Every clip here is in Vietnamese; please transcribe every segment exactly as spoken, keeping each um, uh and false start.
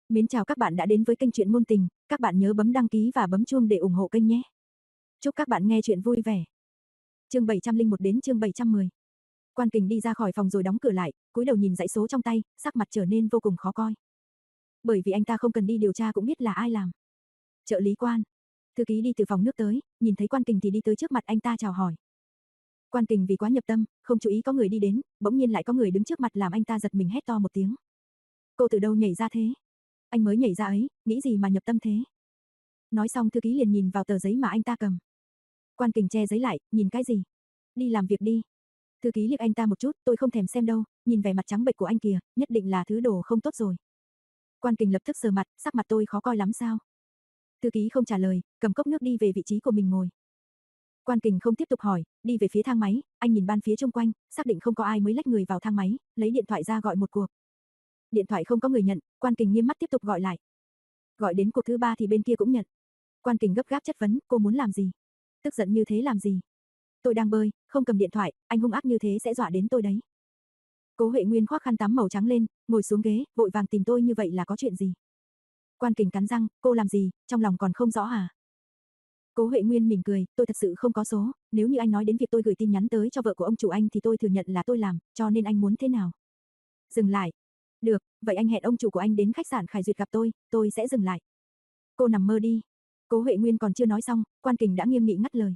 Mến chào các bạn đã đến với kênh truyện ngôn tình, các bạn nhớ bấm đăng ký và bấm chuông để ủng hộ kênh nhé. Chúc các bạn nghe truyện vui vẻ. Chương bảy trăm lẻ một đến chương bảy trăm mười. Quan Kình đi ra khỏi phòng rồi đóng cửa lại, cúi đầu nhìn dãy số trong tay, sắc mặt trở nên vô cùng khó coi. Bởi vì anh ta không cần đi điều tra cũng biết là ai làm. Trợ lý Quan. Thư ký đi từ phòng nước tới, nhìn thấy Quan Kình thì đi tới trước mặt anh ta chào hỏi. Quan Kình vì quá nhập tâm, không chú ý có người đi đến, bỗng nhiên lại có người đứng trước mặt làm anh ta giật mình hét to một tiếng. Cô từ đâu nhảy ra thế? Anh mới nhảy ra ấy, nghĩ gì mà nhập tâm thế? Nói xong thư ký liền nhìn vào tờ giấy mà anh ta cầm. Quan Kình che giấy lại, nhìn cái gì? Đi làm việc đi. Thư ký liếc anh ta một chút, tôi không thèm xem đâu, nhìn vẻ mặt trắng bệch của anh kìa, nhất định là thứ đồ không tốt rồi. Quan Kình lập tức sờ mặt, sắc mặt tôi khó coi lắm sao? Thư ký không trả lời, cầm cốc nước đi về vị trí của mình ngồi. Quan Kình không tiếp tục hỏi, đi về phía thang máy, anh nhìn ban phía xung quanh, xác định không có ai mới lách người vào thang máy, lấy điện thoại ra gọi một cuộc. Điện thoại không có người nhận, Quan Kình nghiêm mắt tiếp tục gọi lại. Gọi đến cuộc thứ ba thì bên kia cũng nhận. Quan Kình gấp gáp chất vấn, cô muốn làm gì? Tức giận như thế làm gì? Tôi đang bơi, không cầm điện thoại, anh hung ác như thế sẽ dọa đến tôi đấy. Cố Huệ Nguyên khoác khăn tắm màu trắng lên, ngồi xuống ghế, vội vàng tìm tôi như vậy là có chuyện gì? Quan Kình cắn răng, cô làm gì, trong lòng còn không rõ à? Cố Huệ Nguyên mỉm cười, tôi thật sự không có số, nếu như anh nói đến việc tôi gửi tin nhắn tới cho vợ của ông chủ anh thì tôi thừa nhận là tôi làm, cho nên anh muốn thế nào? Dừng lại. Được, vậy anh hẹn ông chủ của anh đến khách sạn Khải Duyệt gặp tôi, tôi sẽ dừng lại. Cô nằm mơ đi. Cố Huệ Nguyên còn chưa nói xong, Quan Kình đã nghiêm nghị ngắt lời.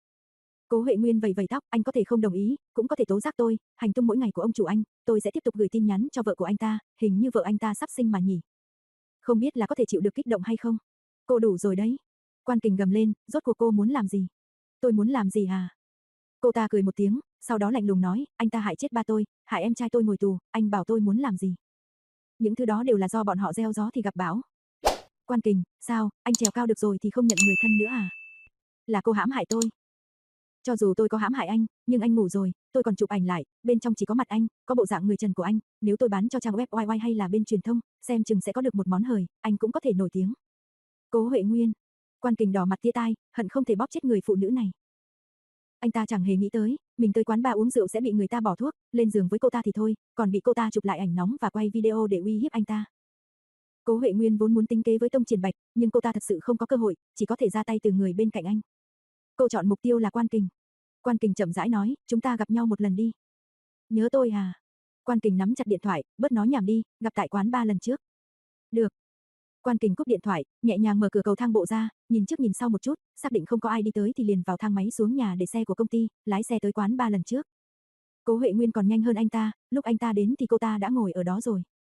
Cố Huệ Nguyên vẩy vẩy tóc, anh có thể không đồng ý, cũng có thể tố giác tôi, hành tung mỗi ngày của ông chủ anh, tôi sẽ tiếp tục gửi tin nhắn cho vợ của anh ta, hình như vợ anh ta sắp sinh mà nhỉ. Không biết là có thể chịu được kích động hay không? Cô đủ rồi đấy. Quan Kình gầm lên, rốt cuộc cô muốn làm gì? Tôi muốn làm gì à? Cô ta cười một tiếng, sau đó lạnh lùng nói, anh ta hại chết ba tôi, hại em trai tôi ngồi tù, anh bảo tôi muốn làm gì? Những thứ đó đều là do bọn họ gieo gió thì gặp bão. Quan Kình, sao, anh trèo cao được rồi thì không nhận người thân nữa à? Là cô hãm hại tôi. Cho dù tôi có hãm hại anh, nhưng anh ngủ rồi, tôi còn chụp ảnh lại, bên trong chỉ có mặt anh, có bộ dạng người trần của anh, nếu tôi bán cho trang web oai oai hay là bên truyền thông, xem chừng sẽ có được một món hời, anh cũng có thể nổi tiếng. Cố Huệ Nguyên. Quan Kình đỏ mặt tia tai, hận không thể bóp chết người phụ nữ này. Anh ta chẳng hề nghĩ tới, mình tới quán bar uống rượu sẽ bị người ta bỏ thuốc, lên giường với cô ta thì thôi, còn bị cô ta chụp lại ảnh nóng và quay video để uy hiếp anh ta. Cố Huệ Nguyên vốn muốn tính kế với Tông Triển Bạch, nhưng cô ta thật sự không có cơ hội, chỉ có thể ra tay từ người bên cạnh anh. Cô chọn mục tiêu là Quan Kình. Quan Kình chậm rãi nói, chúng ta gặp nhau một lần đi. Nhớ tôi à? Quan Kình nắm chặt điện thoại, bớt nói nhảm đi, gặp tại quán ba lần trước. Được. Quan Kình cúp điện thoại, nhẹ nhàng mở cửa cầu thang bộ ra, nhìn trước nhìn sau một chút, xác định không có ai đi tới thì liền vào thang máy xuống nhà để xe của công ty, lái xe tới quán ba lần trước. Cố Huệ Nguyên còn nhanh hơn anh ta, lúc anh ta đến thì cô ta đã ngồi ở đó rồi.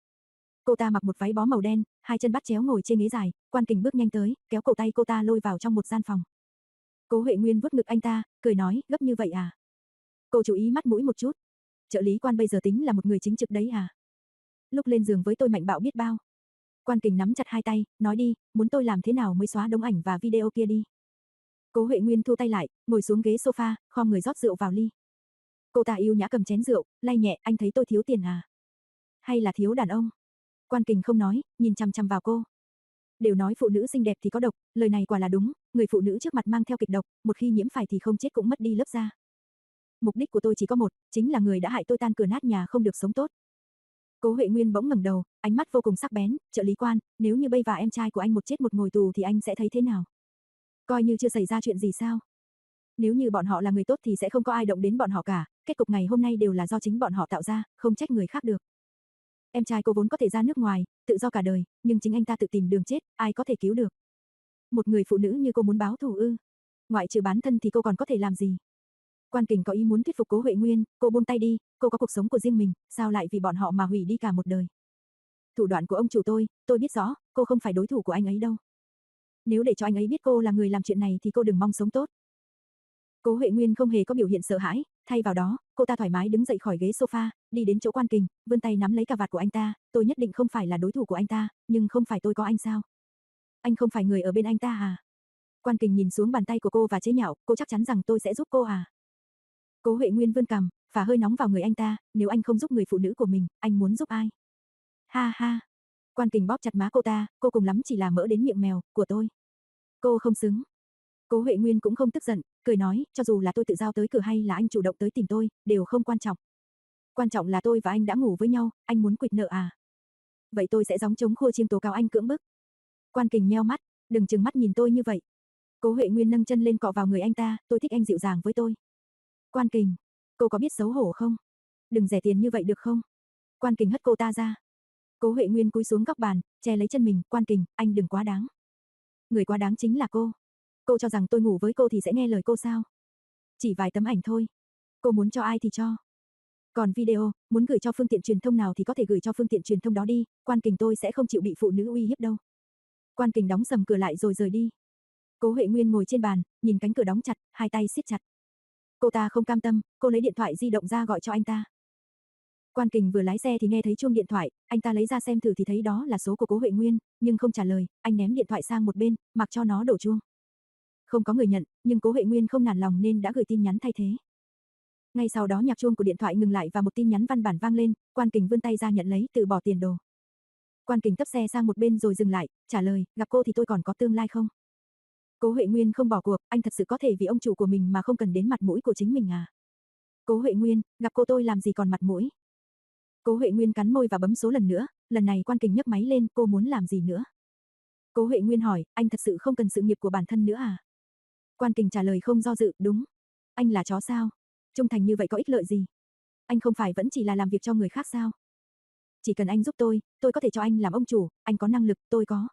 Cô ta mặc một váy bó màu đen, hai chân bắt chéo ngồi trên ghế dài, Quan Kình bước nhanh tới, kéo cổ tay cô ta lôi vào trong một gian phòng. Cố Huệ Nguyên vuốt ngực anh ta, cười nói, gấp như vậy à? Cô chú ý mắt mũi một chút. Trợ lý Quan bây giờ tính là một người chính trực đấy à? Lúc lên giường với tôi mạnh bạo biết bao. Quan Kình nắm chặt hai tay, nói đi, muốn tôi làm thế nào mới xóa đống ảnh và video kia đi. Cố Huệ Nguyên thu tay lại, ngồi xuống ghế sofa, khom người rót rượu vào ly. Cô ta yêu nhã cầm chén rượu, lay nhẹ, anh thấy tôi thiếu tiền à? Hay là thiếu đàn ông? Quan Kình không nói, nhìn chằm chằm vào cô. Đều nói phụ nữ xinh đẹp thì có độc, lời này quả là đúng, người phụ nữ trước mặt mang theo kịch độc, một khi nhiễm phải thì không chết cũng mất đi lớp da. Mục đích của tôi chỉ có một, chính là người đã hại tôi tan cửa nát nhà không được sống tốt. Cố Huệ Nguyên bỗng ngẩng đầu, ánh mắt vô cùng sắc bén, trợ lý Quan, nếu như bây và em trai của anh một chết một ngồi tù thì anh sẽ thấy thế nào? Coi như chưa xảy ra chuyện gì sao? Nếu như bọn họ là người tốt thì sẽ không có ai động đến bọn họ cả, kết cục ngày hôm nay đều là do chính bọn họ tạo ra, không trách người khác được. Em trai cô vốn có thể ra nước ngoài, tự do cả đời, nhưng chính anh ta tự tìm đường chết, ai có thể cứu được? Một người phụ nữ như cô muốn báo thù ư? Ngoại trừ bán thân thì cô còn có thể làm gì? Quan Kình có ý muốn thuyết phục Cố Huệ Nguyên, cô buông tay đi, cô có cuộc sống của riêng mình, sao lại vì bọn họ mà hủy đi cả một đời? Thủ đoạn của ông chủ tôi, tôi biết rõ, cô không phải đối thủ của anh ấy đâu. Nếu để cho anh ấy biết cô là người làm chuyện này thì cô đừng mong sống tốt. Cố Huệ Nguyên không hề có biểu hiện sợ hãi, thay vào đó, cô ta thoải mái đứng dậy khỏi ghế sofa, đi đến chỗ Quan Kình, vươn tay nắm lấy cà vạt của anh ta, tôi nhất định không phải là đối thủ của anh ta, nhưng không phải tôi có anh sao? Anh không phải người ở bên anh ta à? Quan Kình nhìn xuống bàn tay của cô và chế nhạo, cô chắc chắn rằng tôi sẽ giúp cô à? Cố Huệ Nguyên vươn cằm, phả hơi nóng vào người anh ta, nếu anh không giúp người phụ nữ của mình, anh muốn giúp ai? Ha ha. Quan Kình bóp chặt má cô ta, cô cùng lắm chỉ là mỡ đến miệng mèo, của tôi. Cô không xứng. Cố Huệ Nguyên cũng không tức giận, cười nói, cho dù là tôi tự giao tới cửa hay là anh chủ động tới tìm tôi, đều không quan trọng. Quan trọng là tôi và anh đã ngủ với nhau, anh muốn quỵt nợ à? Vậy tôi sẽ gióng chống khua chiêng tố cáo anh cưỡng bức. Quan Kình nheo mắt, đừng trừng mắt nhìn tôi như vậy. Cố Huệ Nguyên nâng chân lên cọ vào người anh ta, tôi thích anh dịu dàng với tôi. Quan Kình, cô có biết xấu hổ không? Đừng rẻ tiền như vậy được không? Quan Kình hất cô ta ra. Cố Huệ Nguyên cúi xuống góc bàn, che lấy chân mình, Quan Kình, anh đừng quá đáng. Người quá đáng chính là cô. Cô cho rằng tôi ngủ với cô thì sẽ nghe lời cô sao? Chỉ vài tấm ảnh thôi. Cô muốn cho ai thì cho. Còn video, muốn gửi cho phương tiện truyền thông nào thì có thể gửi cho phương tiện truyền thông đó đi, Quan Kình tôi sẽ không chịu bị phụ nữ uy hiếp đâu. Quan Kình đóng sầm cửa lại rồi rời đi. Cố Huệ Nguyên ngồi trên bàn, nhìn cánh cửa đóng chặt, hai tay siết chặt. Cô ta không cam tâm, cô lấy điện thoại di động ra gọi cho anh ta. Quan Kình vừa lái xe thì nghe thấy chuông điện thoại, anh ta lấy ra xem thử thì thấy đó là số của Cố Huệ Nguyên, nhưng không trả lời, anh ném điện thoại sang một bên, mặc cho nó đổ chuông. Không có người nhận, nhưng Cố Huệ Nguyên không nản lòng nên đã gửi tin nhắn thay thế. Ngay sau đó nhạc chuông của điện thoại ngừng lại và một tin nhắn văn bản vang lên, Quan Kình vươn tay ra nhận lấy, từ bỏ tiền đồ. Quan Kình tấp xe sang một bên rồi dừng lại, trả lời, gặp cô thì tôi còn có tương lai không? Cố Huệ Nguyên không bỏ cuộc, anh thật sự có thể vì ông chủ của mình mà không cần đến mặt mũi của chính mình à? Cố Huệ Nguyên, gặp cô tôi làm gì còn mặt mũi? Cố Huệ Nguyên cắn môi và bấm số lần nữa, lần này Quan Kình nhấc máy lên, cô muốn làm gì nữa? Cố Huệ Nguyên hỏi, anh thật sự không cần sự nghiệp của bản thân nữa à? Quan Kình trả lời không do dự, đúng. Anh là chó sao? Trung thành như vậy có ích lợi gì? Anh không phải vẫn chỉ là làm việc cho người khác sao? Chỉ cần anh giúp tôi, tôi có thể cho anh làm ông chủ, anh có năng lực, tôi có.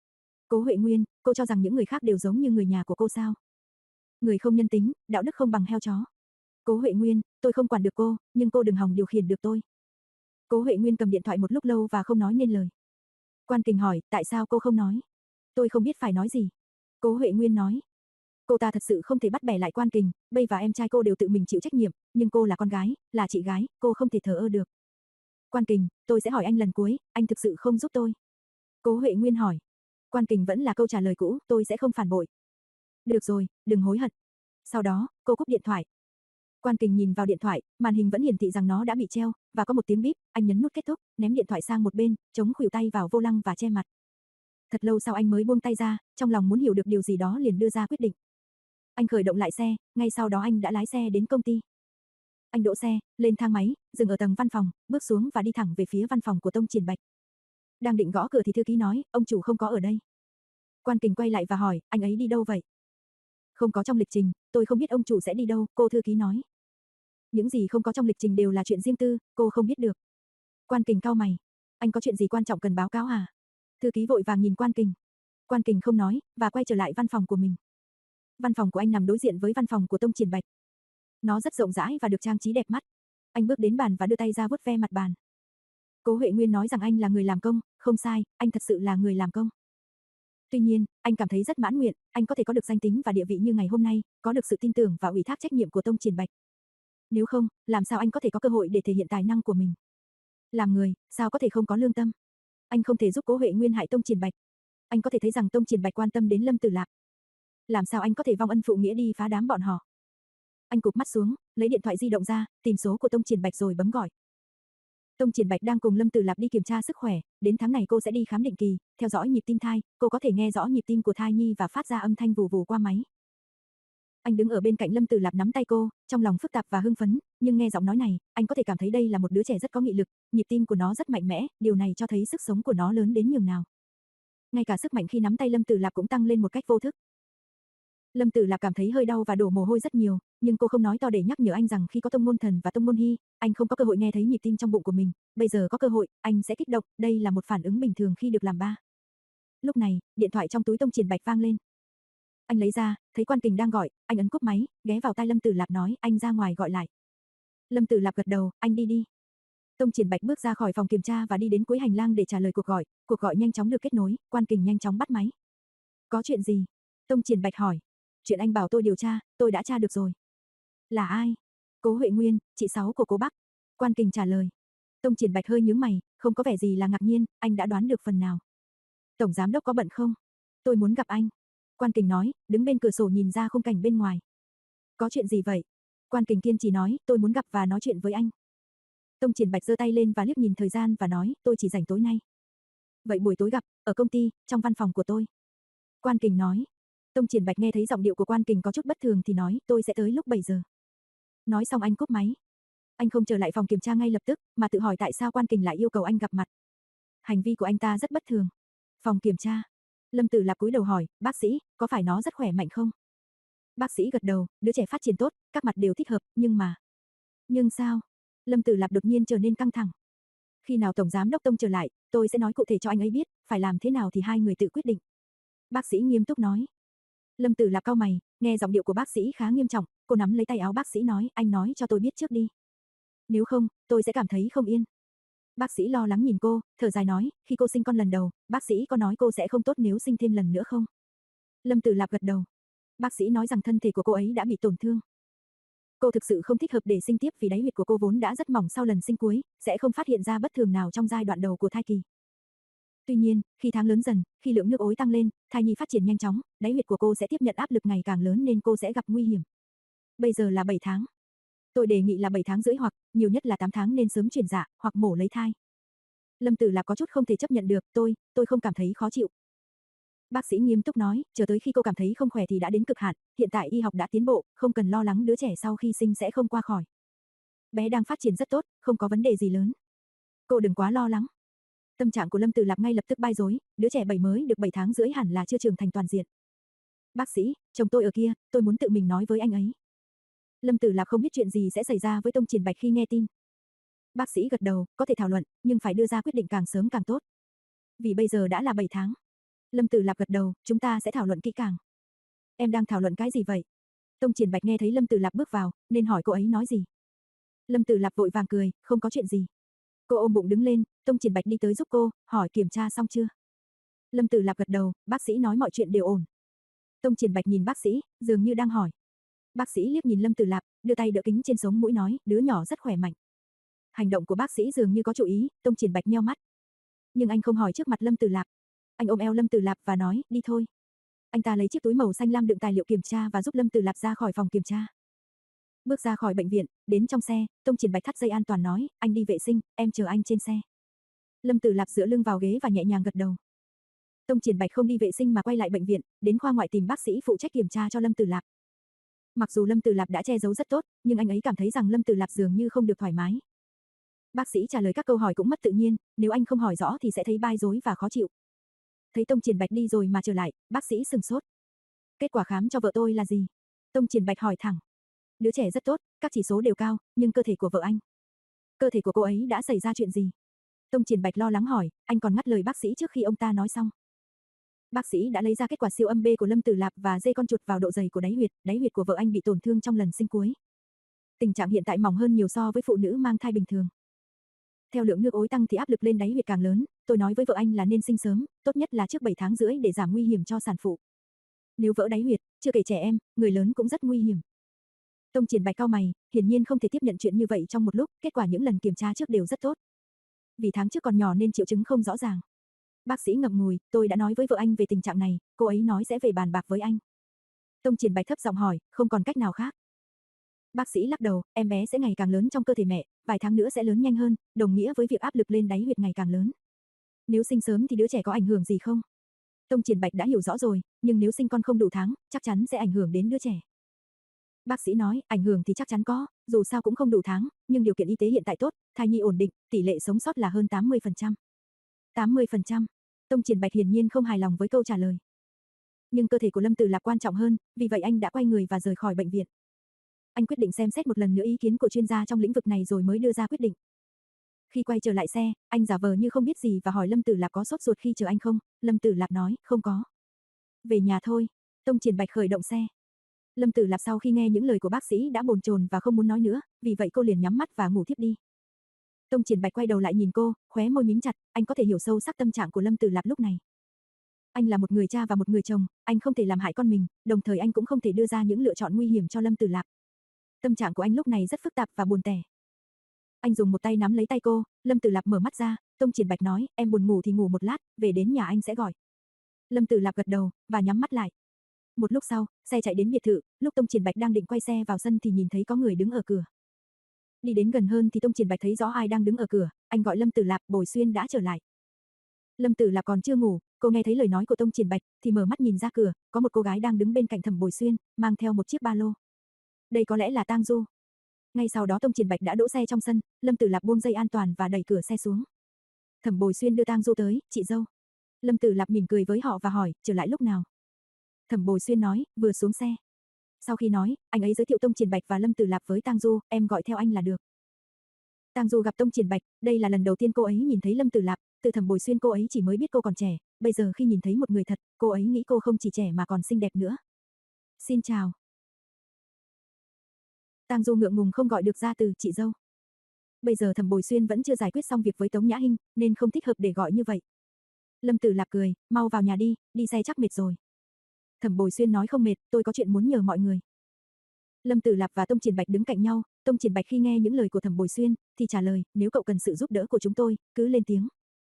Cố Huệ Nguyên, cô cho rằng những người khác đều giống như người nhà của cô sao? Người không nhân tính, đạo đức không bằng heo chó. Cố Huệ Nguyên, tôi không quản được cô, nhưng cô đừng hòng điều khiển được tôi. Cố Huệ Nguyên cầm điện thoại một lúc lâu và không nói nên lời. Quan Kình hỏi, tại sao cô không nói? Tôi không biết phải nói gì. Cố Huệ Nguyên nói. Cô ta thật sự không thể bắt bẻ lại Quan Kình, bây và em trai cô đều tự mình chịu trách nhiệm, nhưng cô là con gái, là chị gái, cô không thể thờ ơ được. Quan Kình, tôi sẽ hỏi anh lần cuối, anh thực sự không giúp tôi. Cố Huệ Nguyên hỏi. Quan Kình vẫn là câu trả lời cũ, tôi sẽ không phản bội. Được rồi, đừng hối hận. Sau đó, cô cúp điện thoại. Quan Kình nhìn vào điện thoại, màn hình vẫn hiển thị rằng nó đã bị treo, và có một tiếng bíp, anh nhấn nút kết thúc, ném điện thoại sang một bên, chống khuỷu tay vào vô lăng và che mặt. Thật lâu sau anh mới buông tay ra, trong lòng muốn hiểu được điều gì đó liền đưa ra quyết định. Anh khởi động lại xe, ngay sau đó anh đã lái xe đến công ty. Anh đỗ xe, lên thang máy, dừng ở tầng văn phòng, bước xuống và đi thẳng về phía văn phòng của Tông Triển Bạch. Đang định gõ cửa thì thư ký nói, ông chủ không có ở đây. Quan Kình quay lại và hỏi, anh ấy đi đâu vậy? Không có trong lịch trình, tôi không biết ông chủ sẽ đi đâu, cô thư ký nói. Những gì không có trong lịch trình đều là chuyện riêng tư, cô không biết được. Quan Kình cau mày, anh có chuyện gì quan trọng cần báo cáo à? Thư ký vội vàng nhìn Quan Kình. Quan Kình không nói, và quay trở lại văn phòng của mình. Văn phòng của anh nằm đối diện với văn phòng của Tông Triển Bạch. Nó rất rộng rãi và được trang trí đẹp mắt. Anh bước đến bàn và đưa tay ra vuốt ve mặt bàn. Cố Huệ Nguyên nói rằng anh là người làm công, không sai, anh thật sự là người làm công. Tuy nhiên, anh cảm thấy rất mãn nguyện, anh có thể có được danh tính và địa vị như ngày hôm nay, có được sự tin tưởng và ủy thác trách nhiệm của Tông Triển Bạch. Nếu không, làm sao anh có thể có cơ hội để thể hiện tài năng của mình? Làm người, sao có thể không có lương tâm? Anh không thể giúp Cố Huệ Nguyên hại Tông Triển Bạch. Anh có thể thấy rằng Tông Triển Bạch quan tâm đến Lâm Tử Lạp. Làm sao anh có thể vong ân phụ nghĩa đi phá đám bọn họ? Anh cụp mắt xuống, lấy điện thoại di động ra, tìm số của Tông Triển Bạch rồi bấm gọi. Tông Triển Bạch đang cùng Lâm Tử Lạp đi kiểm tra sức khỏe, đến tháng này cô sẽ đi khám định kỳ, theo dõi nhịp tim thai, cô có thể nghe rõ nhịp tim của thai nhi và phát ra âm thanh vù vù qua máy. Anh đứng ở bên cạnh Lâm Tử Lạp nắm tay cô, trong lòng phức tạp và hưng phấn, nhưng nghe giọng nói này, anh có thể cảm thấy đây là một đứa trẻ rất có nghị lực, nhịp tim của nó rất mạnh mẽ, điều này cho thấy sức sống của nó lớn đến nhường nào. Ngay cả sức mạnh khi nắm tay Lâm Tử Lạp cũng tăng lên một cách vô thức. Lâm Tử Lạp cảm thấy hơi đau và đổ mồ hôi rất nhiều, nhưng cô không nói to để nhắc nhở anh rằng khi có Tông Môn Thần và Tông Môn Hy, anh không có cơ hội nghe thấy nhịp tim trong bụng của mình, bây giờ có cơ hội, anh sẽ kích động, đây là một phản ứng bình thường khi được làm ba. Lúc này, điện thoại trong túi Tông Triển Bạch vang lên. Anh lấy ra, thấy Quan Kình đang gọi, anh ấn cúp máy, ghé vào tai Lâm Tử Lạp nói, anh ra ngoài gọi lại. Lâm Tử Lạp gật đầu, anh đi đi. Tông Triển Bạch bước ra khỏi phòng kiểm tra và đi đến cuối hành lang để trả lời cuộc gọi, cuộc gọi nhanh chóng được kết nối, Quan Kình nhanh chóng bắt máy. Có chuyện gì? Tông Triển Bạch hỏi. Chuyện anh bảo tôi điều tra, tôi đã tra được rồi. Là ai? Cố Huệ Nguyên, chị Sáu của Cố Bắc. Quan Kình trả lời. Tông Triển Bạch hơi nhướng mày, không có vẻ gì là ngạc nhiên, anh đã đoán được phần nào. Tổng giám đốc có bận không? Tôi muốn gặp anh. Quan Kình nói, đứng bên cửa sổ nhìn ra khung cảnh bên ngoài. Có chuyện gì vậy? Quan Kình kiên trì nói, tôi muốn gặp và nói chuyện với anh. Tông Triển Bạch giơ tay lên và liếc nhìn thời gian và nói, tôi chỉ rảnh tối nay. Vậy buổi tối gặp, ở công ty, trong văn phòng của tôi. Quan Kình nói. Tông Triển Bạch nghe thấy giọng điệu của Quan Kình có chút bất thường thì nói, tôi sẽ tới lúc bảy giờ. Nói xong anh cúp máy. Anh không trở lại phòng kiểm tra ngay lập tức, mà tự hỏi tại sao Quan Kình lại yêu cầu anh gặp mặt. Hành vi của anh ta rất bất thường. Phòng kiểm tra. Lâm Tử Lạp cúi đầu hỏi, bác sĩ, có phải nó rất khỏe mạnh không? Bác sĩ gật đầu, đứa trẻ phát triển tốt, các mặt đều thích hợp, nhưng mà... Nhưng sao? Lâm Tử Lạp đột nhiên trở nên căng thẳng. Khi nào Tổng Giám Đốc Tông trở lại, tôi sẽ nói cụ thể cho anh ấy biết, phải làm thế nào thì hai người tự quyết định. Bác sĩ nghiêm túc nói. Lâm Tử Lạp cau mày, nghe giọng điệu của bác sĩ khá nghiêm trọng, cô nắm lấy tay áo bác sĩ nói, anh nói cho tôi biết trước đi. Nếu không, tôi sẽ cảm thấy không yên. Bác sĩ lo lắng nhìn cô, thở dài nói, khi cô sinh con lần đầu, bác sĩ có nói cô sẽ không tốt nếu sinh thêm lần nữa không? Lâm Tử Lạp gật đầu. Bác sĩ nói rằng thân thể của cô ấy đã bị tổn thương. Cô thực sự không thích hợp để sinh tiếp vì đáy huyệt của cô vốn đã rất mỏng sau lần sinh cuối, sẽ không phát hiện ra bất thường nào trong giai đoạn đầu của thai kỳ. Tuy nhiên, khi tháng lớn dần, khi lượng nước ối tăng lên, thai nhi phát triển nhanh chóng, đáy huyệt của cô sẽ tiếp nhận áp lực ngày càng lớn nên cô sẽ gặp nguy hiểm. Bây giờ là bảy tháng. Tôi đề nghị là bảy tháng rưỡi hoặc, nhiều nhất là tám tháng nên sớm chuyển dạ, hoặc mổ lấy thai. Lâm Tử Lạp có chút không thể chấp nhận được, tôi, tôi không cảm thấy khó chịu. Bác sĩ nghiêm túc nói, chờ tới khi cô cảm thấy không khỏe thì đã đến cực hạn, hiện tại y học đã tiến bộ, không cần lo lắng đứa trẻ sau khi sinh sẽ không qua khỏi. Bé đang phát triển rất tốt, không có vấn đề gì lớn. Cô đừng quá lo lắng. Tâm trạng của Lâm Tử Lạp ngay lập tức bay rối, đứa trẻ bảy mới được bảy tháng rưỡi hẳn là chưa trưởng thành toàn diện. Bác sĩ, chồng tôi ở kia, tôi muốn tự mình nói với anh ấy. Lâm Tử Lạp không biết chuyện gì sẽ xảy ra với Tông Triển Bạch khi nghe tin. Bác sĩ gật đầu, có thể thảo luận, nhưng phải đưa ra quyết định càng sớm càng tốt. Vì bây giờ đã là bảy tháng. Lâm Tử Lạp gật đầu, chúng ta sẽ thảo luận kỹ càng. Em đang thảo luận cái gì vậy? Tông Triển Bạch nghe thấy Lâm Tử Lạp bước vào, nên hỏi cô ấy nói gì. Lâm Tử Lạp vội vàng cười, không có chuyện gì. Cô ôm bụng đứng lên, Tông Triển Bạch đi tới giúp cô, hỏi kiểm tra xong chưa? Lâm Tử Lạp gật đầu, bác sĩ nói mọi chuyện đều ổn. Tông Triển Bạch nhìn bác sĩ, dường như đang hỏi. Bác sĩ liếc nhìn Lâm Tử Lạp, đưa tay đỡ kính trên sống mũi nói, đứa nhỏ rất khỏe mạnh. Hành động của bác sĩ dường như có chủ ý, Tông Triển Bạch nheo mắt. Nhưng anh không hỏi trước mặt Lâm Tử Lạp. Anh ôm eo Lâm Tử Lạp và nói, đi thôi. Anh ta lấy chiếc túi màu xanh lam đựng tài liệu kiểm tra và giúp Lâm Tử Lạp ra khỏi phòng kiểm tra. Bước ra khỏi bệnh viện, đến trong xe, Tông Triển Bạch thắt dây an toàn nói, anh đi vệ sinh, em chờ anh trên xe. Lâm Tử Lạp dựa lưng vào ghế và nhẹ nhàng gật đầu. Tông Triển Bạch không đi vệ sinh mà quay lại bệnh viện, đến khoa ngoại tìm bác sĩ phụ trách kiểm tra cho Lâm Tử Lạp. Mặc dù Lâm Tử Lạp đã che giấu rất tốt, nhưng anh ấy cảm thấy rằng Lâm Tử Lạp dường như không được thoải mái. Bác sĩ trả lời các câu hỏi cũng mất tự nhiên, nếu anh không hỏi rõ thì sẽ thấy bai rối và khó chịu. Thấy Tông Triển Bạch đi rồi mà trở lại, bác sĩ sừng sốt. Kết quả khám cho vợ tôi là gì? Tông Triển Bạch hỏi thẳng. Đứa trẻ rất tốt, các chỉ số đều cao, nhưng cơ thể của vợ anh. Cơ thể của cô ấy đã xảy ra chuyện gì? Tông Triển Bạch lo lắng hỏi, anh còn ngắt lời bác sĩ trước khi ông ta nói xong. Bác sĩ đã lấy ra kết quả siêu âm B của Lâm Tử Lạp và dây con chuột vào độ dày của đáy huyệt, đáy huyệt của vợ anh bị tổn thương trong lần sinh cuối. Tình trạng hiện tại mỏng hơn nhiều so với phụ nữ mang thai bình thường. Theo lượng nước ối tăng thì áp lực lên đáy huyệt càng lớn, tôi nói với vợ anh là nên sinh sớm, tốt nhất là trước bảy tháng rưỡi để giảm nguy hiểm cho sản phụ. Nếu vỡ đáy huyệt, chưa kể trẻ em, người lớn cũng rất nguy hiểm. Tông Triển Bạch cau mày, hiển nhiên không thể tiếp nhận chuyện như vậy trong một lúc, kết quả những lần kiểm tra trước đều rất tốt. Vì tháng trước còn nhỏ nên triệu chứng không rõ ràng. Bác sĩ ngậm ngùi, tôi đã nói với vợ anh về tình trạng này, cô ấy nói sẽ về bàn bạc với anh. Tông Triển Bạch thấp giọng hỏi, không còn cách nào khác. Bác sĩ lắc đầu, em bé sẽ ngày càng lớn trong cơ thể mẹ, vài tháng nữa sẽ lớn nhanh hơn, đồng nghĩa với việc áp lực lên đáy huyệt ngày càng lớn. Nếu sinh sớm thì đứa trẻ có ảnh hưởng gì không? Tông Triển Bạch đã hiểu rõ rồi, nhưng nếu sinh con không đủ tháng, chắc chắn sẽ ảnh hưởng đến đứa trẻ. Bác sĩ nói, ảnh hưởng thì chắc chắn có, dù sao cũng không đủ tháng, nhưng điều kiện y tế hiện tại tốt, thai nhi ổn định, tỷ lệ sống sót là hơn tám mươi phần trăm. tám mươi phần trăm. Tông Triển Bạch hiển nhiên không hài lòng với câu trả lời. Nhưng cơ thể của Lâm Tử Lạp quan trọng hơn, vì vậy anh đã quay người và rời khỏi bệnh viện. Anh quyết định xem xét một lần nữa ý kiến của chuyên gia trong lĩnh vực này rồi mới đưa ra quyết định. Khi quay trở lại xe, anh giả vờ như không biết gì và hỏi Lâm Tử Lạp có sốt ruột khi chờ anh không, Lâm Tử Lạp nói, không có. Về nhà thôi. Tông Triển Bạch khởi động xe. Lâm Tử Lạp sau khi nghe những lời của bác sĩ đã bồn chồn và không muốn nói nữa, vì vậy cô liền nhắm mắt và ngủ thiếp đi. Tông Triển Bạch quay đầu lại nhìn cô, khóe môi mím chặt, anh có thể hiểu sâu sắc tâm trạng của Lâm Tử Lạp lúc này. Anh là một người cha và một người chồng, anh không thể làm hại con mình, đồng thời anh cũng không thể đưa ra những lựa chọn nguy hiểm cho Lâm Tử Lạp. Tâm trạng của anh lúc này rất phức tạp và buồn tẻ. Anh dùng một tay nắm lấy tay cô, Lâm Tử Lạp mở mắt ra, Tông Triển Bạch nói, em buồn ngủ thì ngủ một lát, về đến nhà anh sẽ gọi. Lâm Tử Lạp gật đầu, và nhắm mắt lại. Một lúc sau, xe chạy đến biệt thự, lúc Tông Triển Bạch đang định quay xe vào sân thì nhìn thấy có người đứng ở cửa. Đi đến gần hơn thì Tông Triển Bạch thấy rõ ai đang đứng ở cửa, anh gọi Lâm Tử Lạp, Bồi Xuyên đã trở lại. Lâm Tử Lạp còn chưa ngủ, cô nghe thấy lời nói của Tông Triển Bạch, thì mở mắt nhìn ra cửa, có một cô gái đang đứng bên cạnh Thẩm Bồi Xuyên, mang theo một chiếc ba lô. Đây có lẽ là Tang Du. Ngay sau đó Tông Triển Bạch đã đỗ xe trong sân, Lâm Tử Lạp buông dây an toàn và đẩy cửa xe xuống. Thẩm Bồi Xuyên đưa Tang Du tới, chị dâu. Lâm Tử Lạp mỉm cười với họ và hỏi, trở lại lúc nào? Thẩm Bồi Xuyên nói, vừa xuống xe. Sau khi nói, anh ấy giới thiệu Tông Triển Bạch và Lâm Tử Lạp với Tang Du, em gọi theo anh là được. Tang Du gặp Tông Triển Bạch, đây là lần đầu tiên cô ấy nhìn thấy Lâm Tử Lạp, từ Thẩm Bồi Xuyên cô ấy chỉ mới biết cô còn trẻ, bây giờ khi nhìn thấy một người thật, cô ấy nghĩ cô không chỉ trẻ mà còn xinh đẹp nữa. Xin chào. Tang Du ngượng ngùng không gọi được ra từ chị dâu. Bây giờ Thẩm Bồi Xuyên vẫn chưa giải quyết xong việc với Tống Nhã Hinh, nên không thích hợp để gọi như vậy. Lâm Tử Lạp cười, mau vào nhà đi, đi xe chắc mệt rồi. Thẩm Bồi Xuyên nói không mệt, tôi có chuyện muốn nhờ mọi người. Lâm Tử Lạp và Tông Triển Bạch đứng cạnh nhau, Tông Triển Bạch khi nghe những lời của Thẩm Bồi Xuyên, thì trả lời, nếu cậu cần sự giúp đỡ của chúng tôi, cứ lên tiếng.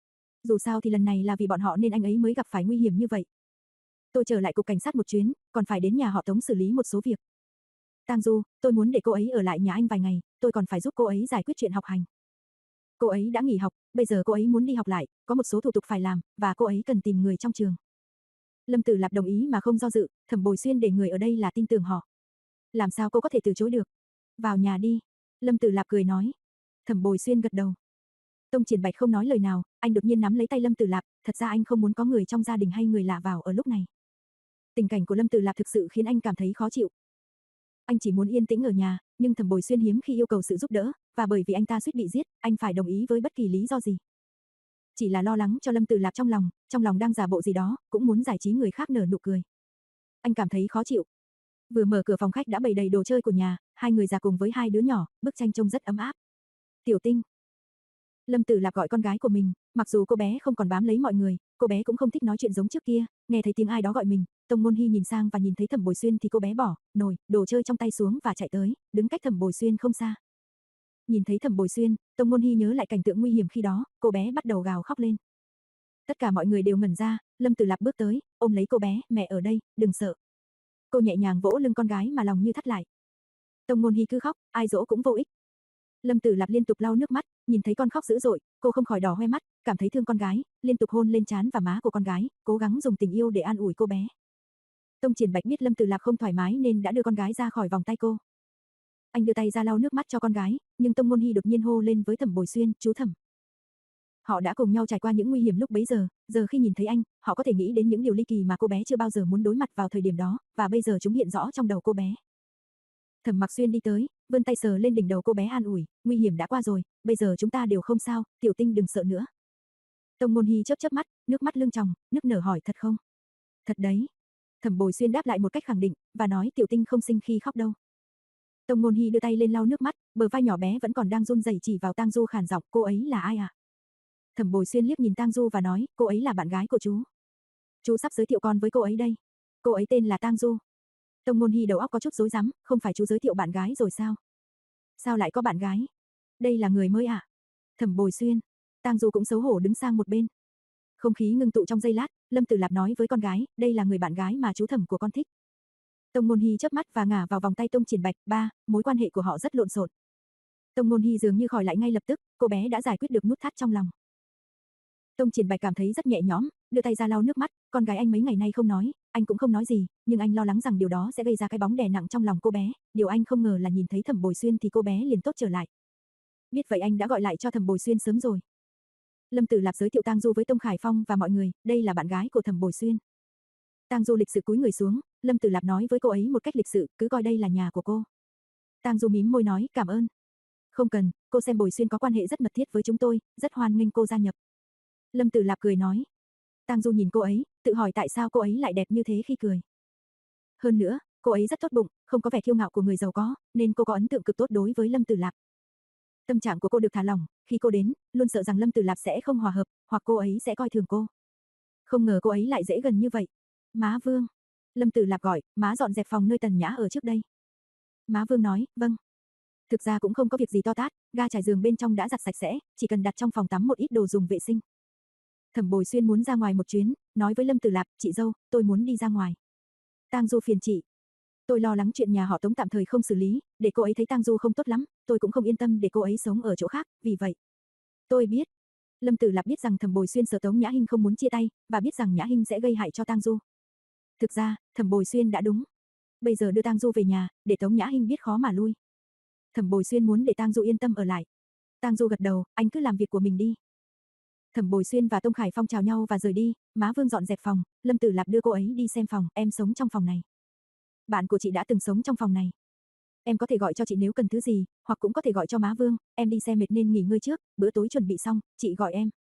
Dù sao thì lần này là vì bọn họ nên anh ấy mới gặp phải nguy hiểm như vậy. Tôi trở lại cục cảnh sát một chuyến, còn phải đến nhà họ Tống xử lý một số việc. Tang Du, tôi muốn để cô ấy ở lại nhà anh vài ngày, tôi còn phải giúp cô ấy giải quyết chuyện học hành. Cô ấy đã nghỉ học, bây giờ cô ấy muốn đi học lại, có một số thủ tục phải làm, và cô ấy cần tìm người trong trường. Lâm Tử Lạp đồng ý mà không do dự, Thẩm Bồi Xuyên để người ở đây là tin tưởng họ. Làm sao cô có thể từ chối được? Vào nhà đi. Lâm Tử Lạp cười nói. Thẩm Bồi Xuyên gật đầu. Tông Triển Bạch không nói lời nào, anh đột nhiên nắm lấy tay Lâm Tử Lạp, thật ra anh không muốn có người trong gia đình hay người lạ vào ở lúc này. Tình cảnh của Lâm Tử Lạp thực sự khiến anh cảm thấy khó chịu. Anh chỉ muốn yên tĩnh ở nhà, nhưng Thẩm Bồi Xuyên hiếm khi yêu cầu sự giúp đỡ, và bởi vì anh ta suýt bị giết, anh phải đồng ý với bất kỳ lý do gì. Chỉ là lo lắng cho Lâm Tử Lạp trong lòng, trong lòng đang giả bộ gì đó, cũng muốn giải trí người khác nở nụ cười. Anh cảm thấy khó chịu. Vừa mở cửa phòng khách đã bày đầy đồ chơi của nhà, hai người già cùng với hai đứa nhỏ, bức tranh trông rất ấm áp. Tiểu Tinh. Lâm Tử Lạp gọi con gái của mình, mặc dù cô bé không còn bám lấy mọi người, cô bé cũng không thích nói chuyện giống trước kia, nghe thấy tiếng ai đó gọi mình, Tông Ngôn Hi nhìn sang và nhìn thấy Thẩm Bồi Xuyên thì cô bé bỏ nồi, đồ chơi trong tay xuống và chạy tới, đứng cách Thẩm Bồi Xuyên không xa. Nhìn thấy Thẩm Bồi Xuyên, Tông Ngôn Hi nhớ lại cảnh tượng nguy hiểm khi đó, cô bé bắt đầu gào khóc lên. Tất cả mọi người đều ngẩn ra, Lâm Tử Lạp bước tới, ôm lấy cô bé, mẹ ở đây, đừng sợ. Cô nhẹ nhàng vỗ lưng con gái mà lòng như thắt lại. Tông Ngôn Hi cứ khóc, ai dỗ cũng vô ích. Lâm Tử Lạp liên tục lau nước mắt, nhìn thấy con khóc dữ dội, cô không khỏi đỏ hoe mắt, cảm thấy thương con gái, liên tục hôn lên trán và má của con gái, cố gắng dùng tình yêu để an ủi cô bé. Tông Triển Bạch biết Lâm Tử Lạp không thoải mái nên đã đưa con gái ra khỏi vòng tay cô. Anh đưa tay ra lau nước mắt cho con gái, nhưng Tông Ngôn Hi đột nhiên hô lên với Thẩm Bồi Xuyên, chú Thẩm. Họ đã cùng nhau trải qua những nguy hiểm lúc bấy giờ, giờ khi nhìn thấy anh, họ có thể nghĩ đến những điều ly kỳ mà cô bé chưa bao giờ muốn đối mặt vào thời điểm đó, và bây giờ chúng hiện rõ trong đầu cô bé. Thẩm Mặc Xuyên đi tới, vươn tay sờ lên đỉnh đầu cô bé an ủi, nguy hiểm đã qua rồi, bây giờ chúng ta đều không sao, Tiểu Tinh đừng sợ nữa. Tông Ngôn Hi chớp chớp mắt, nước mắt lưng tròng, nức nở hỏi thật không? Thật đấy. Thẩm Bồi Xuyên đáp lại một cách khẳng định, và nói Tiểu Tinh không sinh khi khóc đâu. Tông Ngôn Hi đưa tay lên lau nước mắt, bờ vai nhỏ bé vẫn còn đang run rẩy chỉ vào Tang Du khàn giọng, cô ấy là ai ạ? À? Thẩm Bồi Xuyên liếc nhìn Tang Du và nói, cô ấy là bạn gái của chú. Chú sắp giới thiệu con với cô ấy đây. Cô ấy tên là Tang Du. Tông Ngôn Hi đầu óc có chút rối rắm, không phải chú giới thiệu bạn gái rồi sao? Sao lại có bạn gái? Đây là người mới à? Thẩm Bồi Xuyên. Tang Du cũng xấu hổ đứng sang một bên. Không khí ngưng tụ trong giây lát, Lâm Tử Lạp nói với con gái, đây là người bạn gái mà chú Thẩm của con thích. Tông Ngôn Hi chớp mắt và ngả vào vòng tay Tông Triển Bạch, ba, mối quan hệ của họ rất lộn xộn. Tông Ngôn Hi dường như khỏi lại ngay lập tức, cô bé đã giải quyết được nút thắt trong lòng. Tông Triển Bạch cảm thấy rất nhẹ nhõm, đưa tay ra lau nước mắt, con gái anh mấy ngày nay không nói, anh cũng không nói gì, nhưng anh lo lắng rằng điều đó sẽ gây ra cái bóng đè nặng trong lòng cô bé, điều anh không ngờ là nhìn thấy Thẩm Bồi Xuyên thì cô bé liền tốt trở lại. Biết vậy anh đã gọi lại cho Thẩm Bồi Xuyên sớm rồi. Lâm Tử Lạp giới thiệu Tang Du với Tông Khải Phong và mọi người, đây là bạn gái của Thẩm Bồi Xuyên. Tang Du lịch sự cúi người xuống, Lâm Tử Lạp nói với cô ấy một cách lịch sự, cứ coi đây là nhà của cô. Tang Du mím môi nói, cảm ơn. Không cần, cô xem Bồi Xuyên có quan hệ rất mật thiết với chúng tôi, rất hoan nghênh cô gia nhập. Lâm Tử Lạp cười nói. Tang Du nhìn cô ấy, tự hỏi tại sao cô ấy lại đẹp như thế khi cười. Hơn nữa, cô ấy rất tốt bụng, không có vẻ kiêu ngạo của người giàu có, nên cô có ấn tượng cực tốt đối với Lâm Tử Lạp. Tâm trạng của cô được thả lỏng, khi cô đến, luôn sợ rằng Lâm Tử Lạp sẽ không hòa hợp, hoặc cô ấy sẽ coi thường cô. Không ngờ cô ấy lại dễ gần như vậy. Má Vương. Lâm Tử Lạp gọi, má dọn dẹp phòng nơi Tần Nhã ở trước đây. Má Vương nói, vâng. Thực ra cũng không có việc gì to tát, ga trải giường bên trong đã giặt sạch sẽ, chỉ cần đặt trong phòng tắm một ít đồ dùng vệ sinh. Thẩm Bồi Xuyên muốn ra ngoài một chuyến, nói với Lâm Tử Lạp, chị dâu, tôi muốn đi ra ngoài. Tang Du phiền chị. Tôi lo lắng chuyện nhà họ Tống tạm thời không xử lý, để cô ấy thấy Tang Du không tốt lắm, tôi cũng không yên tâm để cô ấy sống ở chỗ khác, vì vậy. Tôi biết. Lâm Tử Lạp biết rằng Thẩm Bồi Xuyên sợ Tống Nhã Hinh không muốn chia tay, và biết rằng Nhã Hinh sẽ gây hại cho Tang Du. Thực ra, Thẩm Bồi Xuyên đã đúng. Bây giờ đưa Tang Du về nhà, để Tống Nhã Hinh biết khó mà lui. Thẩm Bồi Xuyên muốn để Tang Du yên tâm ở lại. Tang Du gật đầu, anh cứ làm việc của mình đi. Thẩm Bồi Xuyên và Tông Khải Phong chào nhau và rời đi, Má Vương dọn dẹp phòng, Lâm Tử Lạp đưa cô ấy đi xem phòng, em sống trong phòng này. Bạn của chị đã từng sống trong phòng này. Em có thể gọi cho chị nếu cần thứ gì, hoặc cũng có thể gọi cho Má Vương, em đi xe mệt nên nghỉ ngơi trước, bữa tối chuẩn bị xong, chị gọi em.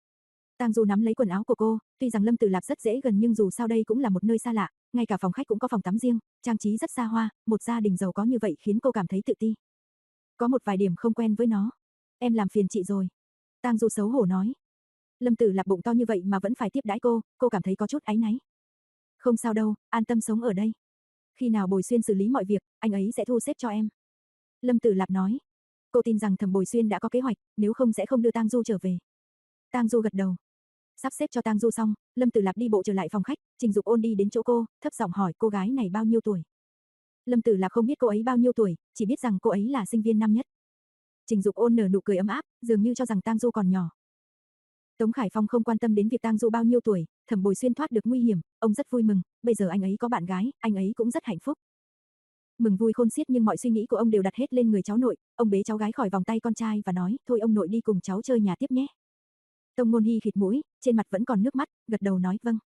Tang Du nắm lấy quần áo của cô, tuy rằng Lâm Tử Lạp rất dễ gần nhưng dù sao đây cũng là một nơi xa lạ, ngay cả phòng khách cũng có phòng tắm riêng, trang trí rất xa hoa, một gia đình giàu có như vậy khiến cô cảm thấy tự ti. Có một vài điểm không quen với nó. Em làm phiền chị rồi. Tang Du xấu hổ nói. Lâm Tử Lạp bụng to như vậy mà vẫn phải tiếp đãi cô, cô cảm thấy có chút áy náy. Không sao đâu, an tâm sống ở đây. Khi nào Bồi Xuyên xử lý mọi việc, anh ấy sẽ thu xếp cho em. Lâm Tử Lạp nói. Cô tin rằng Thẩm Bồi Xuyên đã có kế hoạch, nếu không sẽ không đưa Tang Du trở về. Tang Du gật đầu. Sắp xếp cho Tang Du xong, Lâm Tử Lạp đi bộ trở lại phòng khách, Trình Dục Ôn đi đến chỗ cô, thấp giọng hỏi cô gái này bao nhiêu tuổi. Lâm Tử Lạp không biết cô ấy bao nhiêu tuổi, chỉ biết rằng cô ấy là sinh viên năm nhất. Trình Dục Ôn nở nụ cười ấm áp, dường như cho rằng Tang Du còn nhỏ. Tống Khải Phong không quan tâm đến việc Tang Du bao nhiêu tuổi, Thẩm Bồi Xuyên thoát được nguy hiểm, ông rất vui mừng, bây giờ anh ấy có bạn gái, anh ấy cũng rất hạnh phúc. Mừng vui khôn xiết nhưng mọi suy nghĩ của ông đều đặt hết lên người cháu nội, ông bế cháu gái khỏi vòng tay con trai và nói, thôi ông nội đi cùng cháu chơi nhà tiếp nhé. Tông Ngôn Hi khịt mũi, trên mặt vẫn còn nước mắt, gật đầu nói vâng.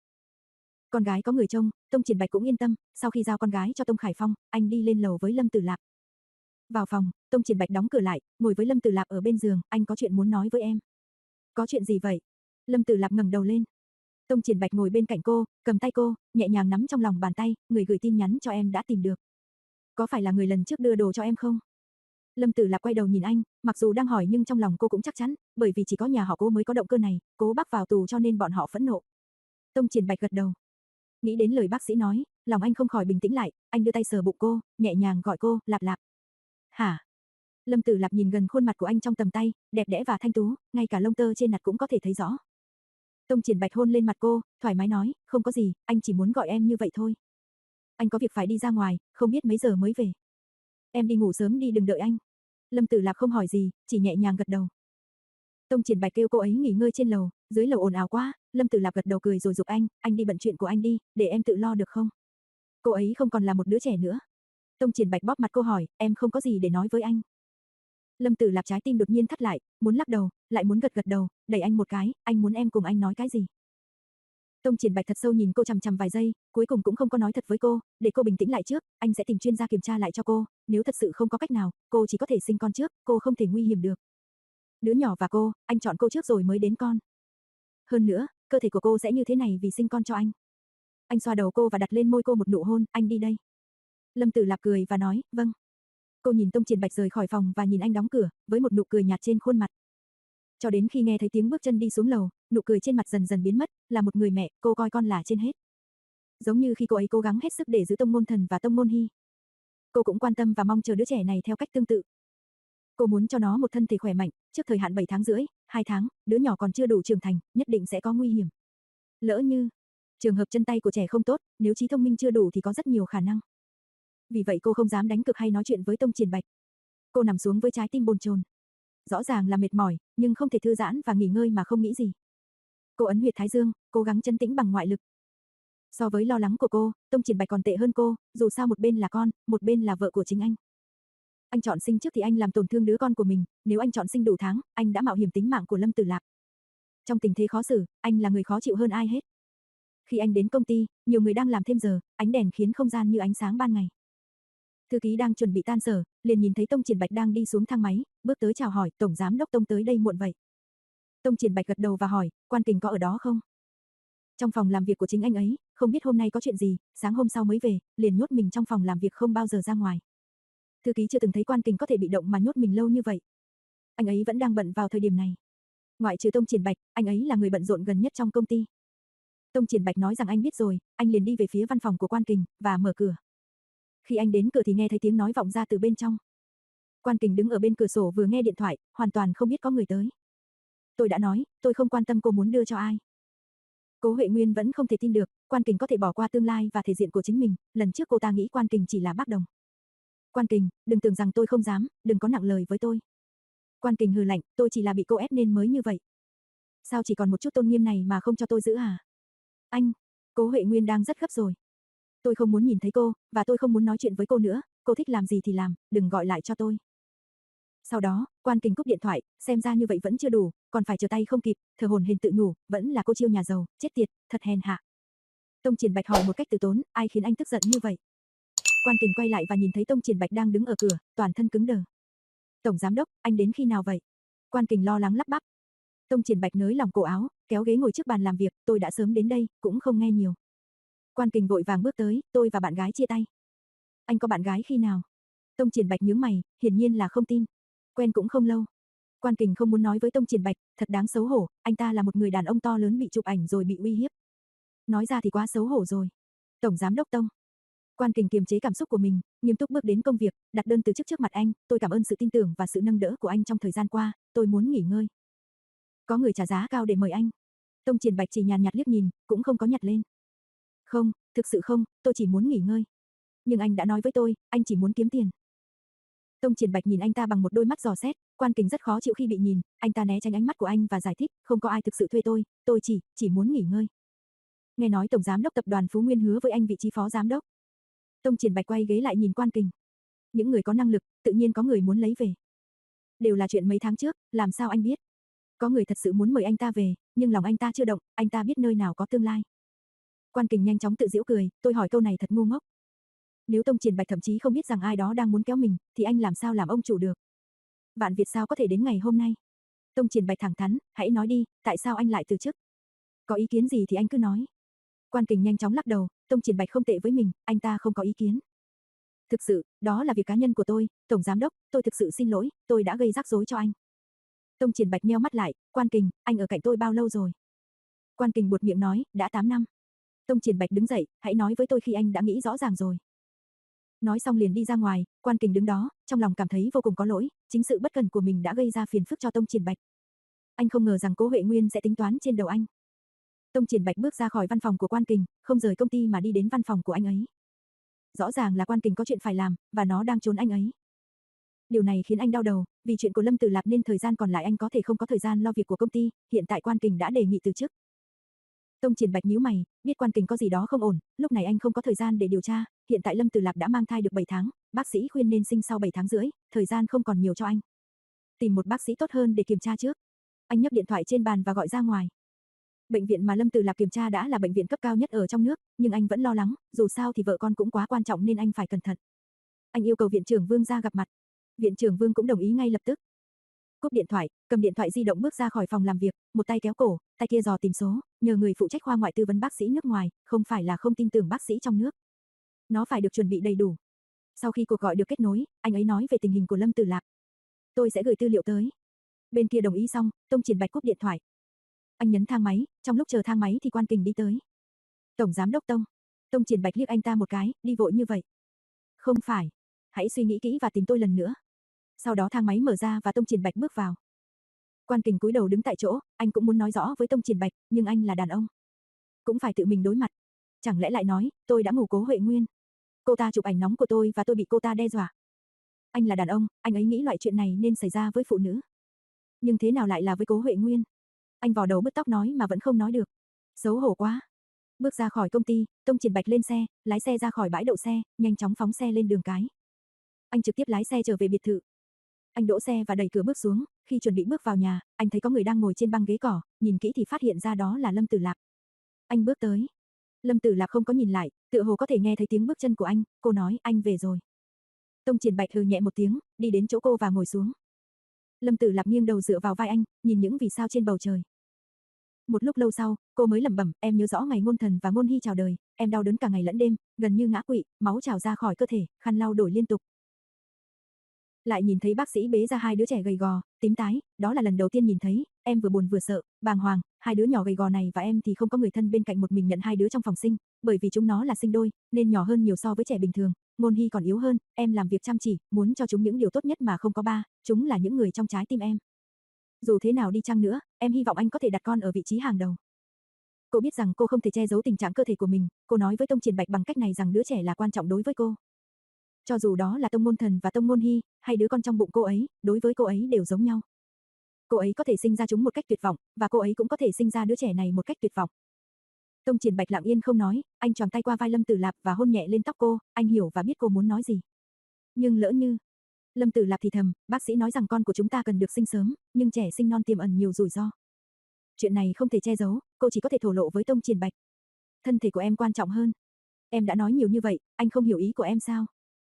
Con gái có người trông, Tông Triển Bạch cũng yên tâm, sau khi giao con gái cho Tông Khải Phong, anh đi lên lầu với Lâm Tử Lạp. Vào phòng, Tông Triển Bạch đóng cửa lại, ngồi với Lâm Tử Lạp ở bên giường, anh có chuyện muốn nói với em. Có chuyện gì vậy? Lâm Tử Lạp ngẩng đầu lên. Tông Triển Bạch ngồi bên cạnh cô, cầm tay cô, nhẹ nhàng nắm trong lòng bàn tay, người gửi tin nhắn cho em đã tìm được. Có phải là người lần trước đưa đồ cho em không? Lâm Tử Lạp quay đầu nhìn anh, mặc dù đang hỏi nhưng trong lòng cô cũng chắc chắn, bởi vì chỉ có nhà họ Cố mới có động cơ này, Cố Bắc vào tù cho nên bọn họ phẫn nộ. Tông Triển Bạch gật đầu. Nghĩ đến lời bác sĩ nói, lòng anh không khỏi bình tĩnh lại, anh đưa tay sờ bụng cô, nhẹ nhàng gọi cô, Lạp Lạp. Hả? Lâm Tử Lạp nhìn gần khuôn mặt của anh trong tầm tay, đẹp đẽ và thanh tú, ngay cả lông tơ trên mặt cũng có thể thấy rõ. Tông Triển Bạch hôn lên mặt cô, thoải mái nói, không có gì, anh chỉ muốn gọi em như vậy thôi. Anh có việc phải đi ra ngoài, không biết mấy giờ mới về. Em đi ngủ sớm đi đừng đợi anh. Lâm Tử Lạp không hỏi gì, chỉ nhẹ nhàng gật đầu. Tông Triển Bạch kêu cô ấy nghỉ ngơi trên lầu, dưới lầu ồn ào quá, Lâm Tử Lạp gật đầu cười rồi giục anh, anh đi bận chuyện của anh đi, để em tự lo được không? Cô ấy không còn là một đứa trẻ nữa. Tông Triển Bạch bóp mặt cô hỏi, em không có gì để nói với anh. Lâm Tử Lạp trái tim đột nhiên thắt lại, muốn lắc đầu, lại muốn gật gật đầu, đẩy anh một cái, anh muốn em cùng anh nói cái gì? Tông Triển Bạch thật sâu nhìn cô chằm chằm vài giây, cuối cùng cũng không có nói thật với cô, để cô bình tĩnh lại trước, anh sẽ tìm chuyên gia kiểm tra lại cho cô, nếu thật sự không có cách nào, cô chỉ có thể sinh con trước, cô không thể nguy hiểm được. Đứa nhỏ và cô, anh chọn cô trước rồi mới đến con. Hơn nữa, cơ thể của cô sẽ như thế này vì sinh con cho anh. Anh xoa đầu cô và đặt lên môi cô một nụ hôn, anh đi đây. Lâm Tử Lạp cười và nói, vâng. Cô nhìn Tông Triển Bạch rời khỏi phòng và nhìn anh đóng cửa, với một nụ cười nhạt trên khuôn mặt. Cho đến khi nghe thấy tiếng bước chân đi xuống lầu, nụ cười trên mặt dần dần biến mất, là một người mẹ, cô coi con là trên hết. Giống như khi cô ấy cố gắng hết sức để giữ Tông Ngôn Thần và Tông Ngôn Hi. Cô cũng quan tâm và mong chờ đứa trẻ này theo cách tương tự. Cô muốn cho nó một thân thể khỏe mạnh, trước thời hạn bảy tháng rưỡi, hai tháng, đứa nhỏ còn chưa đủ trưởng thành, nhất định sẽ có nguy hiểm. Lỡ như, trường hợp chân tay của trẻ không tốt, nếu trí thông minh chưa đủ thì có rất nhiều khả năng. Vì vậy cô không dám đánh cược hay nói chuyện với Tông Triển Bạch. Cô nằm xuống với trái tim bồn chồn. Rõ ràng là mệt mỏi, nhưng không thể thư giãn và nghỉ ngơi mà không nghĩ gì. Cô ấn huyệt thái dương, cố gắng trấn tĩnh bằng ngoại lực. So với lo lắng của cô, Tông Triển Bạch còn tệ hơn cô, dù sao một bên là con, một bên là vợ của chính anh. Anh chọn sinh trước thì anh làm tổn thương đứa con của mình, nếu anh chọn sinh đủ tháng, anh đã mạo hiểm tính mạng của Lâm Tử Lạp. Trong tình thế khó xử, anh là người khó chịu hơn ai hết. Khi anh đến công ty, nhiều người đang làm thêm giờ, ánh đèn khiến không gian như ánh sáng ban ngày. Thư ký đang chuẩn bị tan sở, liền nhìn thấy Tông Triển Bạch đang đi xuống thang máy, bước tới chào hỏi, tổng giám đốc Tông tới đây muộn vậy. Tông Triển Bạch gật đầu và hỏi, Quan Kình có ở đó không? Trong phòng làm việc của chính anh ấy, không biết hôm nay có chuyện gì, sáng hôm sau mới về, liền nhốt mình trong phòng làm việc không bao giờ ra ngoài. Thư ký chưa từng thấy Quan Kình có thể bị động mà nhốt mình lâu như vậy. Anh ấy vẫn đang bận vào thời điểm này. Ngoại trừ Tông Triển Bạch, anh ấy là người bận rộn gần nhất trong công ty. Tông Triển Bạch nói rằng anh biết rồi, anh liền đi về phía văn phòng của Quan Kình và mở cửa. Khi anh đến cửa thì nghe thấy tiếng nói vọng ra từ bên trong. Quan Kình đứng ở bên cửa sổ vừa nghe điện thoại, hoàn toàn không biết có người tới. Tôi đã nói, tôi không quan tâm cô muốn đưa cho ai. Cố Huệ Nguyên vẫn không thể tin được, Quan Kình có thể bỏ qua tương lai và thể diện của chính mình, lần trước cô ta nghĩ Quan Kình chỉ là bác đồng. Quan Kình, đừng tưởng rằng tôi không dám, đừng có nặng lời với tôi. Quan Kình hừ lạnh, tôi chỉ là bị cô ép nên mới như vậy. Sao chỉ còn một chút tôn nghiêm này mà không cho tôi giữ à? Anh, Cố Huệ Nguyên đang rất gấp rồi. Tôi không muốn nhìn thấy cô, và tôi không muốn nói chuyện với cô nữa, cô thích làm gì thì làm, đừng gọi lại cho tôi. Sau đó, Quan Kình cúp điện thoại, xem ra như vậy vẫn chưa đủ, còn phải chờ tay không kịp, thở hổn hển tự nhủ, vẫn là cô chiêu nhà giàu, chết tiệt, thật hèn hạ. Tông Triển Bạch hỏi một cách từ tốn, ai khiến anh tức giận như vậy? Quan Kình quay lại và nhìn thấy Tông Triển Bạch đang đứng ở cửa, toàn thân cứng đờ. Tổng giám đốc, anh đến khi nào vậy? Quan Kình lo lắng lắp bắp. Tông Triển Bạch nới lỏng cổ áo, kéo ghế ngồi trước bàn làm việc, tôi đã sớm đến đây, cũng không nghe nhiều. Quan Kình vội vàng bước tới, tôi và bạn gái chia tay. Anh có bạn gái khi nào? Tông Triển Bạch nhướng mày, hiển nhiên là không tin. Quen cũng không lâu. Quan Kình không muốn nói với Tông Triển Bạch, thật đáng xấu hổ, anh ta là một người đàn ông to lớn bị chụp ảnh rồi bị uy hiếp. Nói ra thì quá xấu hổ rồi. Tổng giám đốc Tông. Quan Kình kiềm chế cảm xúc của mình, nghiêm túc bước đến công việc, đặt đơn từ chức trước mặt anh, tôi cảm ơn sự tin tưởng và sự nâng đỡ của anh trong thời gian qua, tôi muốn nghỉ ngơi. Có người trả giá cao để mời anh. Tông Triển Bạch chỉ nhàn nhạt liếc nhìn, cũng không có nhặt lên. Không, thực sự không, tôi chỉ muốn nghỉ ngơi. Nhưng anh đã nói với tôi, anh chỉ muốn kiếm tiền. Tông Triển Bạch nhìn anh ta bằng một đôi mắt dò xét, Quan Kình rất khó chịu khi bị nhìn, anh ta né tránh ánh mắt của anh và giải thích, không có ai thực sự thuê tôi, tôi chỉ, chỉ muốn nghỉ ngơi. Nghe nói tổng giám đốc tập đoàn Phú Nguyên hứa với anh vị trí phó giám đốc. Tông Triển Bạch quay ghế lại nhìn Quan Kình. Những người có năng lực, tự nhiên có người muốn lấy về. Đều là chuyện mấy tháng trước, làm sao anh biết? Có người thật sự muốn mời anh ta về, nhưng lòng anh ta chưa động, anh ta biết nơi nào có tương lai. Quan Kình nhanh chóng tự giễu cười, tôi hỏi câu này thật ngu ngốc. Nếu Tông Triển Bạch thậm chí không biết rằng ai đó đang muốn kéo mình, thì anh làm sao làm ông chủ được? Vạn Việt sao có thể đến ngày hôm nay? Tông Triển Bạch thẳng thắn, hãy nói đi, tại sao anh lại từ chức? Có ý kiến gì thì anh cứ nói. Quan Kình nhanh chóng lắc đầu, Tông Triển Bạch không tệ với mình, anh ta không có ý kiến. Thực sự, đó là việc cá nhân của tôi, Tổng Giám đốc, tôi thực sự xin lỗi, tôi đã gây rắc rối cho anh. Tông Triển Bạch nheo mắt lại, Quan Kình, anh ở cạnh tôi bao lâu rồi? Quan Kình buột miệng nói, đã tám năm. Tông Triển Bạch đứng dậy, hãy nói với tôi khi anh đã nghĩ rõ ràng rồi. Nói xong liền đi ra ngoài, Quan Kình đứng đó, trong lòng cảm thấy vô cùng có lỗi, chính sự bất cẩn của mình đã gây ra phiền phức cho Tông Triển Bạch. Anh không ngờ rằng Cố Huệ Nguyên sẽ tính toán trên đầu anh. Tông Triển Bạch bước ra khỏi văn phòng của Quan Kình, không rời công ty mà đi đến văn phòng của anh ấy. Rõ ràng là Quan Kình có chuyện phải làm, và nó đang trốn anh ấy. Điều này khiến anh đau đầu, vì chuyện của Lâm Tử Lạp nên thời gian còn lại anh có thể không có thời gian lo việc của công ty, hiện tại Quan Kình đã đề nghị từ chức. Tông Triển Bạch nhíu mày, biết Quan Kình có gì đó không ổn, lúc này anh không có thời gian để điều tra, hiện tại Lâm Tử Lạp đã mang thai được bảy tháng, bác sĩ khuyên nên sinh sau bảy tháng rưỡi, thời gian không còn nhiều cho anh. Tìm một bác sĩ tốt hơn để kiểm tra trước. Anh nhấc điện thoại trên bàn và gọi ra ngoài. Bệnh viện mà Lâm Tử Lạp kiểm tra đã là bệnh viện cấp cao nhất ở trong nước, nhưng anh vẫn lo lắng, dù sao thì vợ con cũng quá quan trọng nên anh phải cẩn thận. Anh yêu cầu viện trưởng Vương ra gặp mặt. Viện trưởng Vương cũng đồng ý ngay lập tức. Cúp điện thoại, cầm điện thoại di động bước ra khỏi phòng làm việc, một tay kéo cổ, tay kia dò tìm số, nhờ người phụ trách khoa ngoại tư vấn bác sĩ nước ngoài, không phải là không tin tưởng bác sĩ trong nước. Nó phải được chuẩn bị đầy đủ. Sau khi cuộc gọi được kết nối, anh ấy nói về tình hình của Lâm Tử Lạp. Tôi sẽ gửi tư liệu tới. Bên kia đồng ý xong, Tông Triển Bạch cúp điện thoại. Anh nhấn thang máy, trong lúc chờ thang máy thì Quan Kình đi tới. Tổng giám đốc Tông. Tông Triển Bạch liếc anh ta một cái, đi vội như vậy. Không phải, hãy suy nghĩ kỹ và tìm tôi lần nữa. Sau đó thang máy mở ra và Tông Triển Bạch bước vào. Quan Kình cúi đầu đứng tại chỗ, anh cũng muốn nói rõ với Tông Triển Bạch, nhưng anh là đàn ông. Cũng phải tự mình đối mặt. Chẳng lẽ lại nói, tôi đã ngủ Cố Huệ Nguyên. Cô ta chụp ảnh nóng của tôi và tôi bị cô ta đe dọa. Anh là đàn ông, anh ấy nghĩ loại chuyện này nên xảy ra với phụ nữ. Nhưng thế nào lại là với Cố Huệ Nguyên? Anh vò đầu bứt tóc nói mà vẫn không nói được. Xấu hổ quá. Bước ra khỏi công ty, Tông Triển Bạch lên xe, lái xe ra khỏi bãi đậu xe, nhanh chóng phóng xe lên đường cái. Anh trực tiếp lái xe trở về biệt thự. Anh đỗ xe và đẩy cửa bước xuống, khi chuẩn bị bước vào nhà, anh thấy có người đang ngồi trên băng ghế cỏ, nhìn kỹ thì phát hiện ra đó là Lâm Tử Lạp. Anh bước tới. Lâm Tử Lạp không có nhìn lại, tựa hồ có thể nghe thấy tiếng bước chân của anh, cô nói anh về rồi. Tông Triển Bạch hừ nhẹ một tiếng, đi đến chỗ cô và ngồi xuống. Lâm Tử Lạp nghiêng đầu dựa vào vai anh, nhìn những vì sao trên bầu trời. Một lúc lâu sau, cô mới lẩm bẩm, em nhớ rõ ngày Ngôn Thần và Ngôn Hy chào đời, em đau đớn cả ngày lẫn đêm, gần như ngã quỵ, máu trào ra khỏi cơ thể, khăn lau đổi liên tục. Lại nhìn thấy bác sĩ bế ra hai đứa trẻ gầy gò, tím tái, đó là lần đầu tiên nhìn thấy, em vừa buồn vừa sợ, bàng hoàng, hai đứa nhỏ gầy gò này và em thì không có người thân bên cạnh một mình nhận hai đứa trong phòng sinh, bởi vì chúng nó là sinh đôi, nên nhỏ hơn nhiều so với trẻ bình thường, Ngôn Hy còn yếu hơn, em làm việc chăm chỉ, muốn cho chúng những điều tốt nhất mà không có ba, chúng là những người trong trái tim em. Dù thế nào đi chăng nữa, em hy vọng anh có thể đặt con ở vị trí hàng đầu. Cô biết rằng cô không thể che giấu tình trạng cơ thể của mình, cô nói với Tông Triển Bạch bằng cách này rằng đứa trẻ là quan trọng đối với cô. Cho dù đó là Tông Ngôn Thần và Tông Ngôn Hy, hay đứa con trong bụng cô ấy, đối với cô ấy đều giống nhau. Cô ấy có thể sinh ra chúng một cách tuyệt vọng, và cô ấy cũng có thể sinh ra đứa trẻ này một cách tuyệt vọng. Tông Triển Bạch lặng yên không nói, anh choàng tay qua vai Lâm Tử Lạp và hôn nhẹ lên tóc cô, anh hiểu và biết cô muốn nói gì. Nhưng lỡ như, Lâm Tử Lạp thì thầm, bác sĩ nói rằng con của chúng ta cần được sinh sớm, nhưng trẻ sinh non tiềm ẩn nhiều rủi ro. Chuyện này không thể che giấu, cô chỉ có thể thổ lộ với Tông Triển Bạch. Thân thể của em quan trọng hơn. Em đã nói nhiều như vậy, anh không hiểu ý của em sao?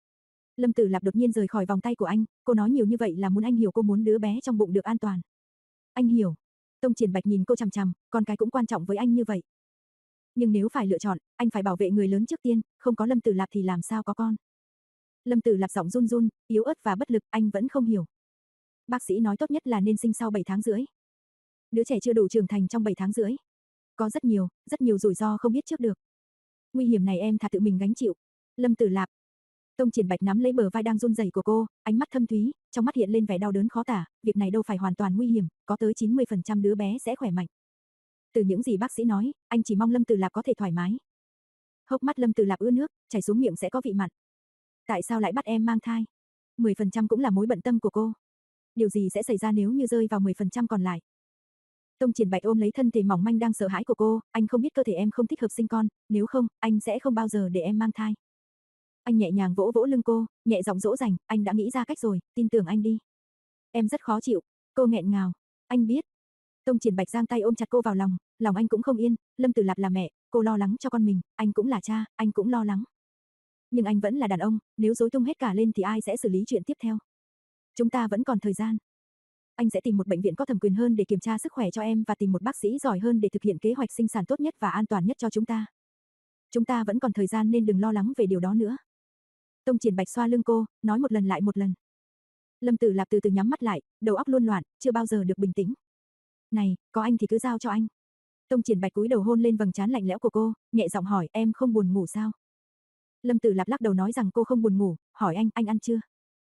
Lâm Tử Lạp đột nhiên rời khỏi vòng tay của anh, cô nói nhiều như vậy là muốn anh hiểu cô muốn đứa bé trong bụng được an toàn. Anh hiểu. Tông Triển Bạch nhìn cô chằm chằm, con cái cũng quan trọng với anh như vậy. Nhưng nếu phải lựa chọn, anh phải bảo vệ người lớn trước tiên, không có Lâm Tử Lạp thì làm sao có con. Lâm Tử Lạp giọng run run, yếu ớt và bất lực, anh vẫn không hiểu. Bác sĩ nói tốt nhất là nên sinh sau bảy tháng rưỡi. Đứa trẻ chưa đủ trưởng thành trong bảy tháng rưỡi. Có rất nhiều, rất nhiều rủi ro không biết trước được. Nguy hiểm này em thà tự mình gánh chịu. Lâm Tử Lạp. Tông Triển Bạch nắm lấy bờ vai đang run rẩy của cô, ánh mắt thâm thúy, trong mắt hiện lên vẻ đau đớn khó tả, việc này đâu phải hoàn toàn nguy hiểm, có tới chín mươi phần trăm đứa bé sẽ khỏe mạnh. Từ những gì bác sĩ nói, anh chỉ mong Lâm Tử Lạp có thể thoải mái. Hốc mắt Lâm Tử Lạp ướt nước, chảy xuống miệng sẽ có vị mặn. Tại sao lại bắt em mang thai? mười phần trăm cũng là mối bận tâm của cô. Điều gì sẽ xảy ra nếu như rơi vào mười phần trăm còn lại? Tông Triển Bạch ôm lấy thân thể mỏng manh đang sợ hãi của cô, anh không biết cơ thể em không thích hợp sinh con, nếu không, anh sẽ không bao giờ để em mang thai. Anh nhẹ nhàng vỗ vỗ lưng cô, nhẹ giọng dỗ dành, anh đã nghĩ ra cách rồi, tin tưởng anh đi. Em rất khó chịu, cô nghẹn ngào, anh biết. Tông Triển Bạch giang tay ôm chặt cô vào lòng, lòng anh cũng không yên, Lâm Tử Lạp là mẹ, cô lo lắng cho con mình, anh cũng là cha, anh cũng lo lắng. Nhưng anh vẫn là đàn ông, nếu rối tung hết cả lên thì ai sẽ xử lý chuyện tiếp theo? Chúng ta vẫn còn thời gian. Anh sẽ tìm một bệnh viện có thẩm quyền hơn để kiểm tra sức khỏe cho em và tìm một bác sĩ giỏi hơn để thực hiện kế hoạch sinh sản tốt nhất và an toàn nhất cho chúng ta. Chúng ta vẫn còn thời gian nên đừng lo lắng về điều đó nữa. Tông Triển Bạch xoa lưng cô, nói một lần lại một lần. Lâm Tử Lạp từ từ nhắm mắt lại, đầu óc luồn loạn, chưa bao giờ được bình tĩnh. Này, có anh thì cứ giao cho anh. Tông Triển Bạch cúi đầu hôn lên vầng trán lạnh lẽo của cô, nhẹ giọng hỏi, em không buồn ngủ sao? Lâm Tử Lạp lắc đầu nói rằng cô không buồn ngủ, hỏi anh, anh ăn chưa?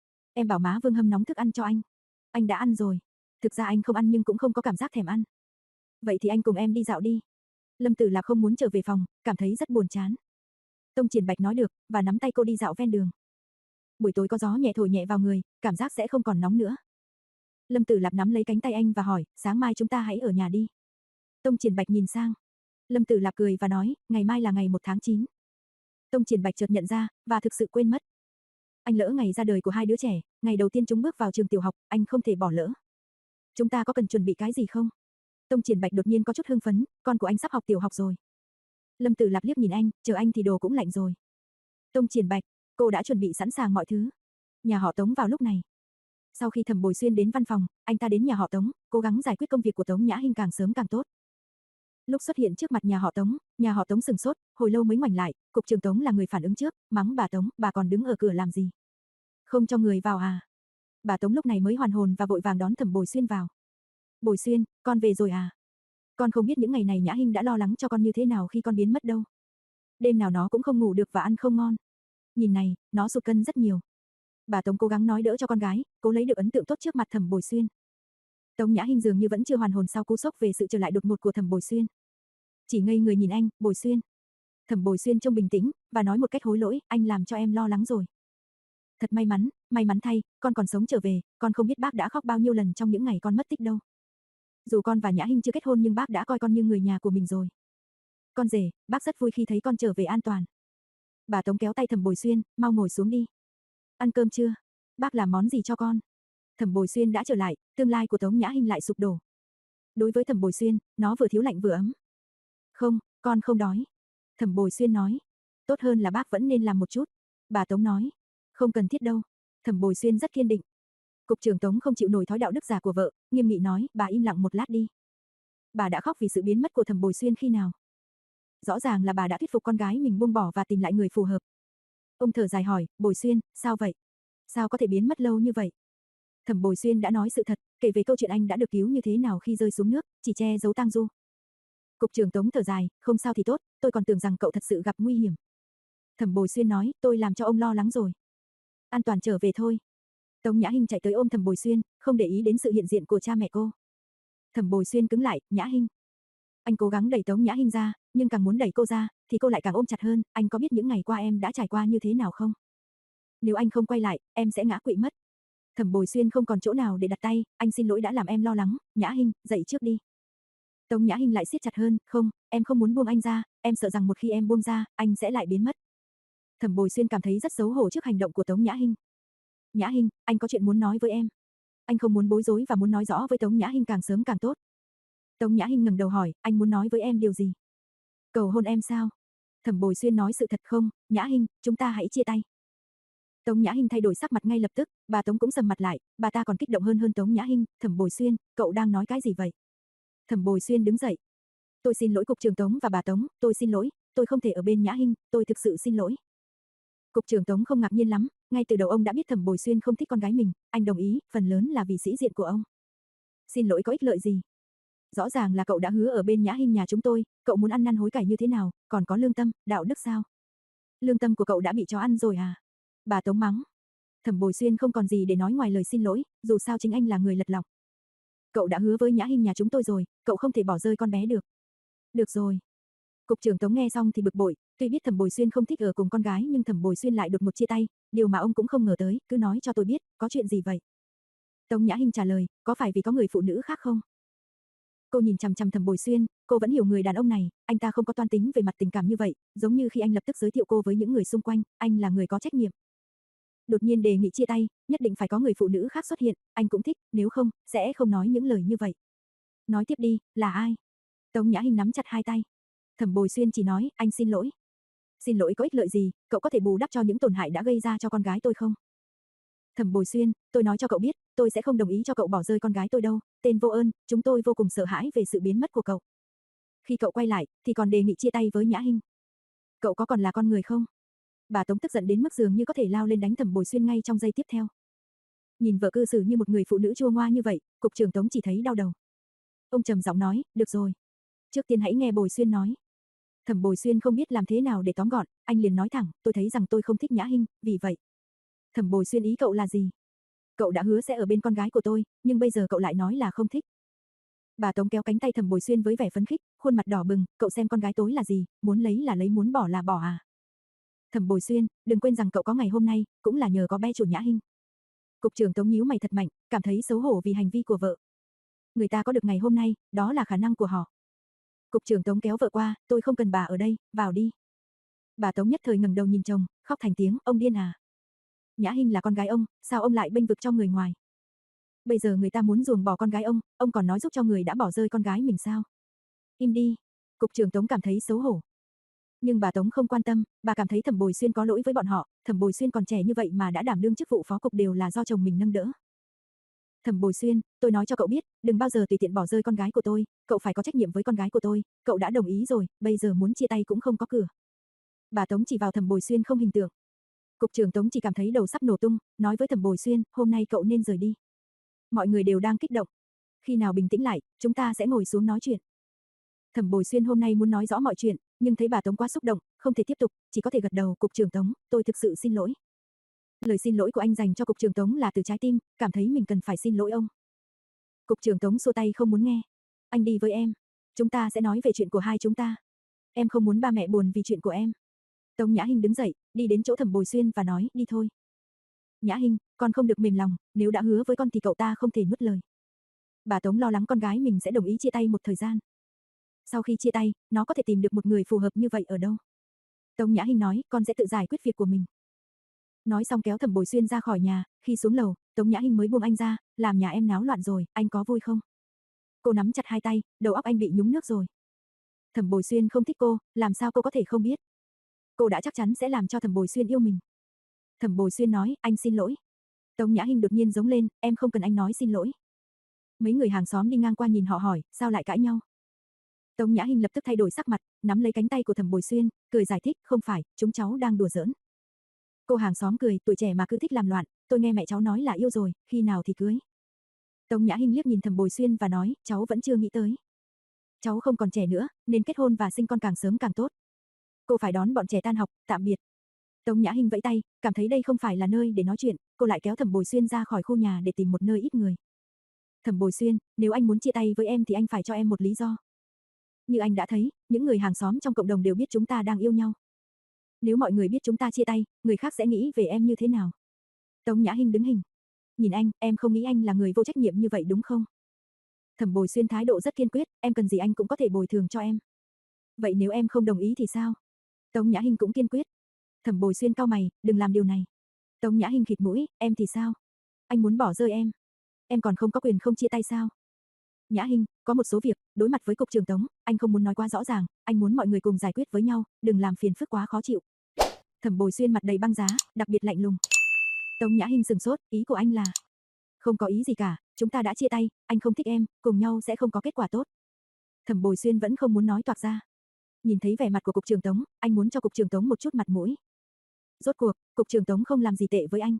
Em bảo má Vương hâm nóng thức ăn cho anh. Anh đã ăn rồi. Thực ra anh không ăn nhưng cũng không có cảm giác thèm ăn. Vậy thì anh cùng em đi dạo đi. Lâm Tử Lạp không muốn trở về phòng, cảm thấy rất buồn chán. Tông Triển Bạch nói được, và nắm tay cô đi dạo ven đường. Buổi tối có gió nhẹ thổi nhẹ vào người, cảm giác sẽ không còn nóng nữa. Lâm Tử Lạp nắm lấy cánh tay anh và hỏi, sáng mai chúng ta hãy ở nhà đi. Tông Triển Bạch nhìn sang. Lâm Tử Lạp cười và nói, ngày mai là ngày một tháng chín. Tông Triển Bạch chợt nhận ra, và thực sự quên mất. Anh lỡ ngày ra đời của hai đứa trẻ, ngày đầu tiên chúng bước vào trường tiểu học, anh không thể bỏ lỡ. Chúng ta có cần chuẩn bị cái gì không? Tông Triển Bạch đột nhiên có chút hưng phấn, con của anh sắp học tiểu học rồi. Lâm Tử Lạp liếc nhìn anh, chờ anh thì đồ cũng lạnh rồi. Tông Triển Bạch, cô đã chuẩn bị sẵn sàng mọi thứ. Nhà họ Tống vào lúc này. Sau khi Thẩm Bồi Xuyên đến văn phòng, anh ta đến nhà họ Tống, cố gắng giải quyết công việc của Tống Nhã Hinh càng sớm càng tốt. Lúc xuất hiện trước mặt nhà họ Tống, nhà họ Tống sừng sốt, hồi lâu mới ngoảnh lại, cục trưởng Tống là người phản ứng trước, mắng bà Tống, bà còn đứng ở cửa làm gì? Không cho người vào à? Bà Tống lúc này mới hoàn hồn và vội vàng đón Thẩm Bồi Xuyên vào. Bồi Xuyên, con về rồi à? Con không biết những ngày này Nhã Hinh đã lo lắng cho con như thế nào khi con biến mất đâu. Đêm nào nó cũng không ngủ được và ăn không ngon. Nhìn này, nó sụt cân rất nhiều. Bà Tống cố gắng nói đỡ cho con gái, cố lấy được ấn tượng tốt trước mặt Thẩm Bồi Xuyên. Tống Nhã Hinh dường như vẫn chưa hoàn hồn sau cú sốc về sự trở lại đột ngột của Thẩm Bồi Xuyên. Chỉ ngây người nhìn anh, Bồi Xuyên. Thẩm Bồi Xuyên trông bình tĩnh, và nói một cách hối lỗi, anh làm cho em lo lắng rồi. Thật may mắn, may mắn thay, con còn sống trở về, con không biết bác đã khóc bao nhiêu lần trong những ngày con mất tích đâu. Dù con và Nhã Hinh chưa kết hôn nhưng bác đã coi con như người nhà của mình rồi. Con rể, bác rất vui khi thấy con trở về an toàn. Bà Tống kéo tay Thẩm Bồi Xuyên, mau ngồi xuống đi. Ăn cơm chưa? Bác làm món gì cho con? Thẩm Bồi Xuyên đã trở lại, tương lai của Tống Nhã Hinh lại sụp đổ. Đối với Thẩm Bồi Xuyên, nó vừa thiếu lạnh vừa ấm. Không, con không đói. Thẩm Bồi Xuyên nói. Tốt hơn là bác vẫn nên làm một chút. Bà Tống nói. Không cần thiết đâu. Thẩm Bồi Xuyên rất kiên định. Cục trưởng Tống không chịu nổi thói đạo đức giả của vợ, nghiêm nghị nói, bà im lặng một lát đi. Bà đã khóc vì sự biến mất của Thẩm Bồi Xuyên khi nào? Rõ ràng là bà đã thuyết phục con gái mình buông bỏ và tìm lại người phù hợp. Ông thở dài hỏi, Bồi Xuyên, sao vậy? Sao có thể biến mất lâu như vậy? Thẩm Bồi Xuyên đã nói sự thật, kể về câu chuyện anh đã được cứu như thế nào khi rơi xuống nước, chỉ che giấu tang du. Cục trưởng Tống thở dài, không sao thì tốt, tôi còn tưởng rằng cậu thật sự gặp nguy hiểm. Thẩm Bồi Xuyên nói, tôi làm cho ông lo lắng rồi. An toàn trở về thôi. Tống Nhã Hinh chạy tới ôm Thẩm Bồi Xuyên, không để ý đến sự hiện diện của cha mẹ cô. Thẩm Bồi Xuyên cứng lại, Nhã Hinh. Anh cố gắng đẩy Tống Nhã Hinh ra, nhưng càng muốn đẩy cô ra, thì cô lại càng ôm chặt hơn, anh có biết những ngày qua em đã trải qua như thế nào không? Nếu anh không quay lại, em sẽ ngã quỵ mất. Thẩm Bồi Xuyên không còn chỗ nào để đặt tay, anh xin lỗi đã làm em lo lắng, Nhã Hinh, dậy trước đi. Tống Nhã Hinh lại siết chặt hơn, không, em không muốn buông anh ra, em sợ rằng một khi em buông ra, anh sẽ lại biến mất. Thẩm Bồi Xuyên cảm thấy rất xấu hổ trước hành động của Tống Nhã Hinh. Nhã Hinh, anh có chuyện muốn nói với em. Anh không muốn bối rối và muốn nói rõ với Tống Nhã Hinh càng sớm càng tốt. Tống Nhã Hinh ngẩng đầu hỏi, anh muốn nói với em điều gì? Cầu hôn em sao? Thẩm Bồi Xuyên nói sự thật không, Nhã Hinh, chúng ta hãy chia tay. Tống Nhã Hinh thay đổi sắc mặt ngay lập tức, bà Tống cũng sầm mặt lại, bà ta còn kích động hơn hơn Tống Nhã Hinh, Thẩm Bồi Xuyên, cậu đang nói cái gì vậy? Thẩm Bồi Xuyên đứng dậy. Tôi xin lỗi cục trưởng Tống và bà Tống, tôi xin lỗi, tôi không thể ở bên Nhã Hinh, tôi thực sự xin lỗi. Cục trưởng Tống không ngạc nhiên lắm, ngay từ đầu ông đã biết Thẩm Bồi Xuyên không thích con gái mình, anh đồng ý, phần lớn là vì sĩ diện của ông. Xin lỗi có ích lợi gì? Rõ ràng là cậu đã hứa ở bên Nhã Hinh nhà chúng tôi, cậu muốn ăn năn hối cải như thế nào, còn có lương tâm, đạo đức sao? Lương tâm của cậu đã bị chó ăn rồi à? Bà Tống mắng. Thẩm Bồi Xuyên không còn gì để nói ngoài lời xin lỗi, dù sao chính anh là người lật lọng. Cậu đã hứa với Nhã Hinh nhà chúng tôi rồi, cậu không thể bỏ rơi con bé được. Được rồi. Cục trưởng Tống nghe xong thì bực bội, tuy biết Thẩm Bồi Xuyên không thích ở cùng con gái nhưng Thẩm Bồi Xuyên lại đột ngột chia tay, điều mà ông cũng không ngờ tới, cứ nói cho tôi biết, có chuyện gì vậy? Tống Nhã Hinh trả lời, có phải vì có người phụ nữ khác không? Cô nhìn chằm chằm Thẩm Bồi Xuyên, cô vẫn hiểu người đàn ông này, anh ta không có toan tính về mặt tình cảm như vậy, giống như khi anh lập tức giới thiệu cô với những người xung quanh, anh là người có trách nhiệm. Đột nhiên đề nghị chia tay, nhất định phải có người phụ nữ khác xuất hiện, anh cũng thích, nếu không, sẽ không nói những lời như vậy. Nói tiếp đi, là ai? Tống Nhã Hinh nắm chặt hai tay. Thẩm Bồi Xuyên chỉ nói, anh xin lỗi. Xin lỗi có ích lợi gì, cậu có thể bù đắp cho những tổn hại đã gây ra cho con gái tôi không? Thẩm Bồi Xuyên, tôi nói cho cậu biết, tôi sẽ không đồng ý cho cậu bỏ rơi con gái tôi đâu, tên vô ơn, chúng tôi vô cùng sợ hãi về sự biến mất của cậu. Khi cậu quay lại, thì còn đề nghị chia tay với Nhã Hinh. Cậu có còn là con người không? Bà Tống tức giận đến mức dường như có thể lao lên đánh Thẩm Bồi Xuyên ngay trong giây tiếp theo. Nhìn vợ cư xử như một người phụ nữ chua ngoa như vậy, cục trưởng Tống chỉ thấy đau đầu. Ông trầm giọng nói, được rồi. Trước tiên hãy nghe Bồi Xuyên nói. Thẩm Bồi Xuyên không biết làm thế nào để tóm gọn, anh liền nói thẳng, tôi thấy rằng tôi không thích Nhã Hinh, vì vậy. Thẩm Bồi Xuyên ý cậu là gì? Cậu đã hứa sẽ ở bên con gái của tôi, nhưng bây giờ cậu lại nói là không thích. Bà Tống kéo cánh tay Thẩm Bồi Xuyên với vẻ phấn khích, khuôn mặt đỏ bừng, cậu xem con gái tối là gì, muốn lấy là lấy muốn bỏ là bỏ à? Thẩm Bồi Xuyên, đừng quên rằng cậu có ngày hôm nay, cũng là nhờ có bé chủ Nhã Hinh. Cục trưởng Tống nhíu mày thật mạnh, cảm thấy xấu hổ vì hành vi của vợ. Người ta có được ngày hôm nay, đó là khả năng của họ. Cục trưởng Tống kéo vợ qua, tôi không cần bà ở đây, vào đi. Bà Tống nhất thời ngẩng đầu nhìn chồng, khóc thành tiếng, ông điên à? Nhã Hinh là con gái ông, sao ông lại bênh vực cho người ngoài? Bây giờ người ta muốn ruồng bỏ con gái ông, ông còn nói giúp cho người đã bỏ rơi con gái mình sao? Im đi. Cục trưởng Tống cảm thấy xấu hổ. Nhưng bà Tống không quan tâm, bà cảm thấy Thẩm Bồi Xuyên có lỗi với bọn họ, Thẩm Bồi Xuyên còn trẻ như vậy mà đã đảm đương chức vụ phó cục đều là do chồng mình nâng đỡ. Thẩm Bồi Xuyên, tôi nói cho cậu biết, đừng bao giờ tùy tiện bỏ rơi con gái của tôi, cậu phải có trách nhiệm với con gái của tôi, cậu đã đồng ý rồi, bây giờ muốn chia tay cũng không có cửa. Bà Tống chỉ vào Thẩm Bồi Xuyên không hình tượng. Cục trưởng Tống chỉ cảm thấy đầu sắp nổ tung, nói với Thẩm Bồi Xuyên, hôm nay cậu nên rời đi. Mọi người đều đang kích động. Khi nào bình tĩnh lại, chúng ta sẽ ngồi xuống nói chuyện. Thẩm Bồi Xuyên hôm nay muốn nói rõ mọi chuyện, nhưng thấy bà Tống quá xúc động, không thể tiếp tục, chỉ có thể gật đầu, cục trưởng Tống, tôi thực sự xin lỗi. Lời xin lỗi của anh dành cho cục trưởng Tống là từ trái tim, cảm thấy mình cần phải xin lỗi ông. Cục trưởng Tống xua tay không muốn nghe. Anh đi với em. Chúng ta sẽ nói về chuyện của hai chúng ta. Em không muốn ba mẹ buồn vì chuyện của em. Tống Nhã Hinh đứng dậy, đi đến chỗ Thẩm Bồi Xuyên và nói, đi thôi. Nhã Hinh, con không được mềm lòng, nếu đã hứa với con thì cậu ta không thể nuốt lời. Bà Tống lo lắng con gái mình sẽ đồng ý chia tay một thời gian. Sau khi chia tay, nó có thể tìm được một người phù hợp như vậy ở đâu? Tống Nhã Hinh nói, con sẽ tự giải quyết việc của mình. Nói xong kéo Thẩm Bồi Xuyên ra khỏi nhà, khi xuống lầu, Tống Nhã Hinh mới buông anh ra, làm nhà em náo loạn rồi, anh có vui không? Cô nắm chặt hai tay, đầu óc anh bị nhúng nước rồi. Thẩm Bồi Xuyên không thích cô, làm sao cô có thể không biết? Cô đã chắc chắn sẽ làm cho Thẩm Bồi Xuyên yêu mình. Thẩm Bồi Xuyên nói, anh xin lỗi. Tống Nhã Hinh đột nhiên giống lên, em không cần anh nói xin lỗi. Mấy người hàng xóm đi ngang qua nhìn họ hỏi, sao lại cãi nhau? Tống Nhã Hinh lập tức thay đổi sắc mặt, nắm lấy cánh tay của Thẩm Bồi Xuyên, cười giải thích, không phải, chúng cháu đang đùa giỡn. Cô hàng xóm cười, tuổi trẻ mà cứ thích làm loạn, tôi nghe mẹ cháu nói là yêu rồi, khi nào thì cưới. Tống Nhã Hinh liếc nhìn Thẩm Bồi Xuyên và nói, cháu vẫn chưa nghĩ tới. Cháu không còn trẻ nữa, nên kết hôn và sinh con càng sớm càng tốt. Cô phải đón bọn trẻ tan học, tạm biệt. Tống Nhã Hinh vẫy tay, cảm thấy đây không phải là nơi để nói chuyện, cô lại kéo Thẩm Bồi Xuyên ra khỏi khu nhà để tìm một nơi ít người. Thẩm Bồi Xuyên, nếu anh muốn chia tay với em thì anh phải cho em một lý do. Như anh đã thấy, những người hàng xóm trong cộng đồng đều biết chúng ta đang yêu nhau. Nếu mọi người biết chúng ta chia tay, người khác sẽ nghĩ về em như thế nào? Tống Nhã Hinh đứng hình. Nhìn anh, em không nghĩ anh là người vô trách nhiệm như vậy đúng không? Thẩm Bồi Xuyên thái độ rất kiên quyết, em cần gì anh cũng có thể bồi thường cho em. Vậy nếu em không đồng ý thì sao? Tống Nhã Hinh cũng kiên quyết. Thẩm Bồi Xuyên cau mày, đừng làm điều này. Tống Nhã Hinh khịt mũi, em thì sao? Anh muốn bỏ rơi em? Em còn không có quyền không chia tay sao? Nhã Hinh, có một số việc, đối mặt với cục trưởng Tống, anh không muốn nói quá rõ ràng, anh muốn mọi người cùng giải quyết với nhau, đừng làm phiền phức quá khó chịu. Thẩm Bồi Xuyên mặt đầy băng giá, đặc biệt lạnh lùng. Tống Nhã Hinh sừng sốt, ý của anh là? Không có ý gì cả, chúng ta đã chia tay, anh không thích em, cùng nhau sẽ không có kết quả tốt. Thẩm Bồi Xuyên vẫn không muốn nói toạc ra. Nhìn thấy vẻ mặt của cục trưởng Tống, anh muốn cho cục trưởng Tống một chút mặt mũi. Rốt cuộc, cục trưởng Tống không làm gì tệ với anh.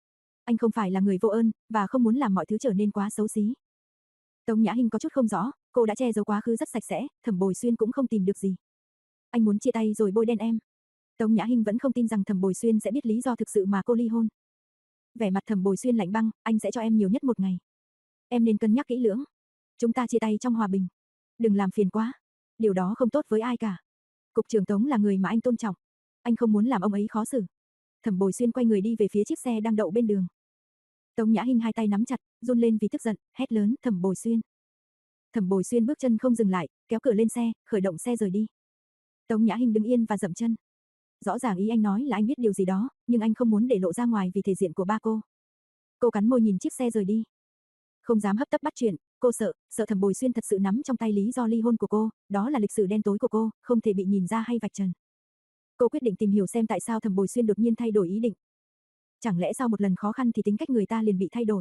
Anh không phải là người vô ơn, và không muốn làm mọi thứ trở nên quá xấu xí. Tống Nhã Hinh có chút không rõ, cô đã che giấu quá khứ rất sạch sẽ, Thẩm Bồi Xuyên cũng không tìm được gì. Anh muốn chia tay rồi bôi đen em. Tống Nhã Hinh vẫn không tin rằng Thẩm Bồi Xuyên sẽ biết lý do thực sự mà cô ly hôn. Vẻ mặt Thẩm Bồi Xuyên lạnh băng, anh sẽ cho em nhiều nhất một ngày. Em nên cân nhắc kỹ lưỡng. Chúng ta chia tay trong hòa bình. Đừng làm phiền quá. Điều đó không tốt với ai cả. Cục trưởng Tống là người mà anh tôn trọng. Anh không muốn làm ông ấy khó xử. Thẩm Bồi Xuyên quay người đi về phía chiếc xe đang đậu bên đường. Tống Nhã Hinh hai tay nắm chặt, run lên vì tức giận, hét lớn, Thẩm Bồi Xuyên. Thẩm Bồi Xuyên bước chân không dừng lại, kéo cửa lên xe, khởi động xe rời đi. Tống Nhã Hinh đứng yên và dậm chân. Rõ ràng ý anh nói là anh biết điều gì đó, nhưng anh không muốn để lộ ra ngoài vì thể diện của ba cô. Cô cắn môi nhìn chiếc xe rời đi. Không dám hấp tấp bắt chuyện, cô sợ, sợ Thẩm Bồi Xuyên thật sự nắm trong tay lý do ly hôn của cô, đó là lịch sử đen tối của cô, không thể bị nhìn ra hay vạch trần. Cô quyết định tìm hiểu xem tại sao Thẩm Bồi Xuyên đột nhiên thay đổi ý định. Chẳng lẽ sau một lần khó khăn thì tính cách người ta liền bị thay đổi.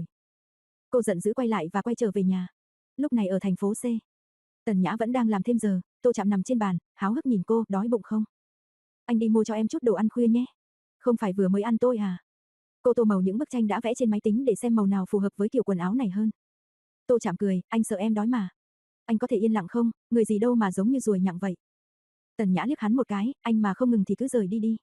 Cô giận dữ quay lại và quay trở về nhà. Lúc này ở thành phố C, Tần Nhã vẫn đang làm thêm giờ, Tô Trạm nằm trên bàn, háo hức nhìn cô, đói bụng không? Anh đi mua cho em chút đồ ăn khuya nhé. Không phải vừa mới ăn tôi à? Cô tô màu những bức tranh đã vẽ trên máy tính để xem màu nào phù hợp với kiểu quần áo này hơn. Tô Trạm cười, anh sợ em đói mà. Anh có thể yên lặng không, người gì đâu mà giống như ruồi nhặng vậy. Tần Nhã liếc hắn một cái, anh mà không ngừng thì cứ rời đi đi.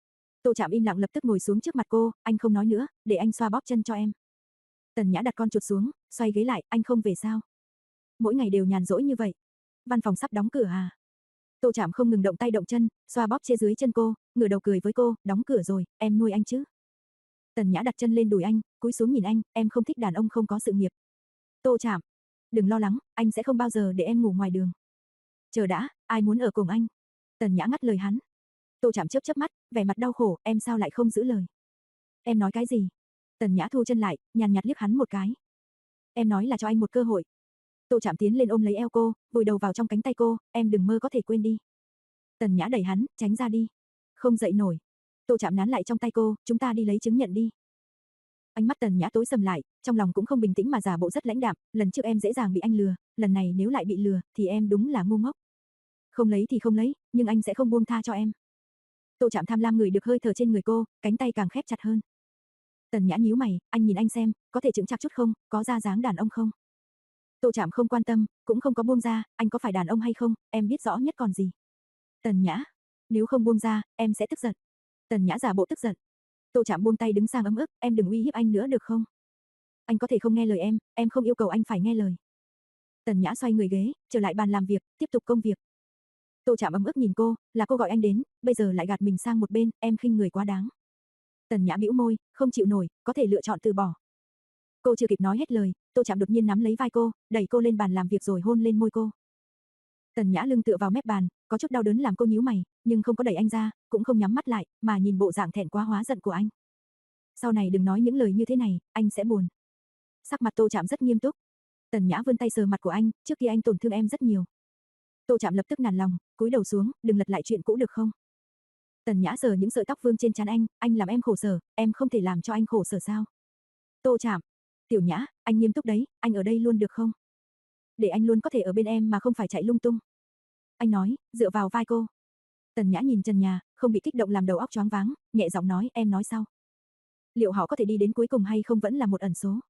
Tô Trạm im lặng lập tức ngồi xuống trước mặt cô, anh không nói nữa, để anh xoa bóp chân cho em. Tần Nhã đặt con chuột xuống, xoay ghế lại, anh không về sao? Mỗi ngày đều nhàn rỗi như vậy. Văn phòng sắp đóng cửa à? Tô Trạm không ngừng động tay động chân, xoa bóp trên dưới chân cô, ngửa đầu cười với cô, đóng cửa rồi, em nuôi anh chứ? Tần Nhã đặt chân lên đùi anh, cúi xuống nhìn anh, em không thích đàn ông không có sự nghiệp. Tô Trạm, đừng lo lắng, anh sẽ không bao giờ để em ngủ ngoài đường. Chờ đã, ai muốn ở cùng anh? Tần Nhã ngắt lời hắn. Tô Trạm chớp chớp mắt, vẻ mặt đau khổ, em sao lại không giữ lời? Em nói cái gì? Tần Nhã thu chân lại, nhàn nhạt liếc hắn một cái. Em nói là cho anh một cơ hội. Tô Trạm tiến lên ôm lấy eo cô, vùi đầu vào trong cánh tay cô, em đừng mơ có thể quên đi. Tần Nhã đẩy hắn, tránh ra đi. Không dậy nổi. Tô Trạm nán lại trong tay cô, chúng ta đi lấy chứng nhận đi. Ánh mắt Tần Nhã tối sầm lại, trong lòng cũng không bình tĩnh mà giả bộ rất lãnh đạm, lần trước em dễ dàng bị anh lừa, lần này nếu lại bị lừa, thì em đúng là ngu ngốc. Không lấy thì không lấy, nhưng anh sẽ không buông tha cho em. Tô Trạm tham lam ngửi được hơi thở trên người cô, cánh tay càng khép chặt hơn. Tần Nhã nhíu mày, anh nhìn anh xem, có thể chững chạc chút không, có ra dáng đàn ông không? Tô Trạm không quan tâm, cũng không có buông ra, anh có phải đàn ông hay không, em biết rõ nhất còn gì. Tần Nhã, nếu không buông ra, em sẽ tức giận. Tần Nhã giả bộ tức giận. Tô Trạm buông tay đứng sang ấm ức, em đừng uy hiếp anh nữa được không? Anh có thể không nghe lời em, em không yêu cầu anh phải nghe lời. Tần Nhã xoay người ghế, trở lại bàn làm việc, tiếp tục công việc. Tô Trạm ấm ức nhìn cô, là cô gọi anh đến, bây giờ lại gạt mình sang một bên, em khinh người quá đáng. Tần Nhã bĩu môi, không chịu nổi, có thể lựa chọn từ bỏ. Cô chưa kịp nói hết lời, Tô Trạm đột nhiên nắm lấy vai cô, đẩy cô lên bàn làm việc rồi hôn lên môi cô. Tần Nhã lưng tựa vào mép bàn, có chút đau đớn làm cô nhíu mày, nhưng không có đẩy anh ra, cũng không nhắm mắt lại, mà nhìn bộ dạng thẹn quá hóa giận của anh. Sau này đừng nói những lời như thế này, anh sẽ buồn. Sắc mặt Tô Trạm rất nghiêm túc. Tần Nhã vươn tay sờ mặt của anh, trước kia anh tổn thương em rất nhiều. Tô Trạm lập tức nản lòng, cúi đầu xuống, đừng lật lại chuyện cũ được không? Tần Nhã sờ những sợi tóc vương trên trán anh, anh làm em khổ sở, em không thể làm cho anh khổ sở sao? Tô Trạm, Tiểu Nhã, anh nghiêm túc đấy, anh ở đây luôn được không? Để anh luôn có thể ở bên em mà không phải chạy lung tung. Anh nói, dựa vào vai cô. Tần Nhã nhìn trần nhà, không bị kích động làm đầu óc choáng váng, nhẹ giọng nói, em nói sau. Liệu họ có thể đi đến cuối cùng hay không vẫn là một ẩn số.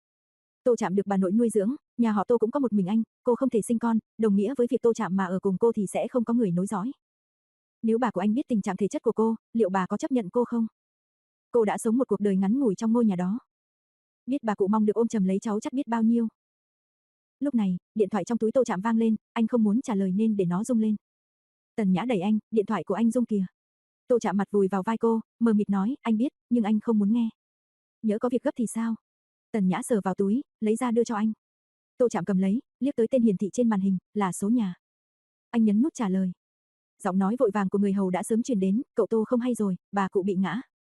Tô Trạm được bà nội nuôi dưỡng, nhà họ Tô cũng có một mình anh, cô không thể sinh con, đồng nghĩa với việc Tô Trạm mà ở cùng cô thì sẽ không có người nối dõi. Nếu bà của anh biết tình trạng thể chất của cô, liệu bà có chấp nhận cô không? Cô đã sống một cuộc đời ngắn ngủi trong ngôi nhà đó. Biết bà cụ mong được ôm chầm lấy cháu chắc biết bao nhiêu. Lúc này, điện thoại trong túi Tô Trạm vang lên, anh không muốn trả lời nên để nó rung lên. Tần Nhã đẩy anh, điện thoại của anh rung kìa. Tô Trạm mặt vùi vào vai cô, mờ mịt nói, anh biết, nhưng anh không muốn nghe. Nhớ có việc gấp thì sao? Tần Nhã sờ vào túi, lấy ra đưa cho anh. Tô Trạm cầm lấy, liếc tới tên hiển thị trên màn hình, là số nhà. Anh nhấn nút trả lời. Giọng nói vội vàng của người hầu đã sớm truyền đến, cậu Tô không hay rồi, bà cụ bị ngã.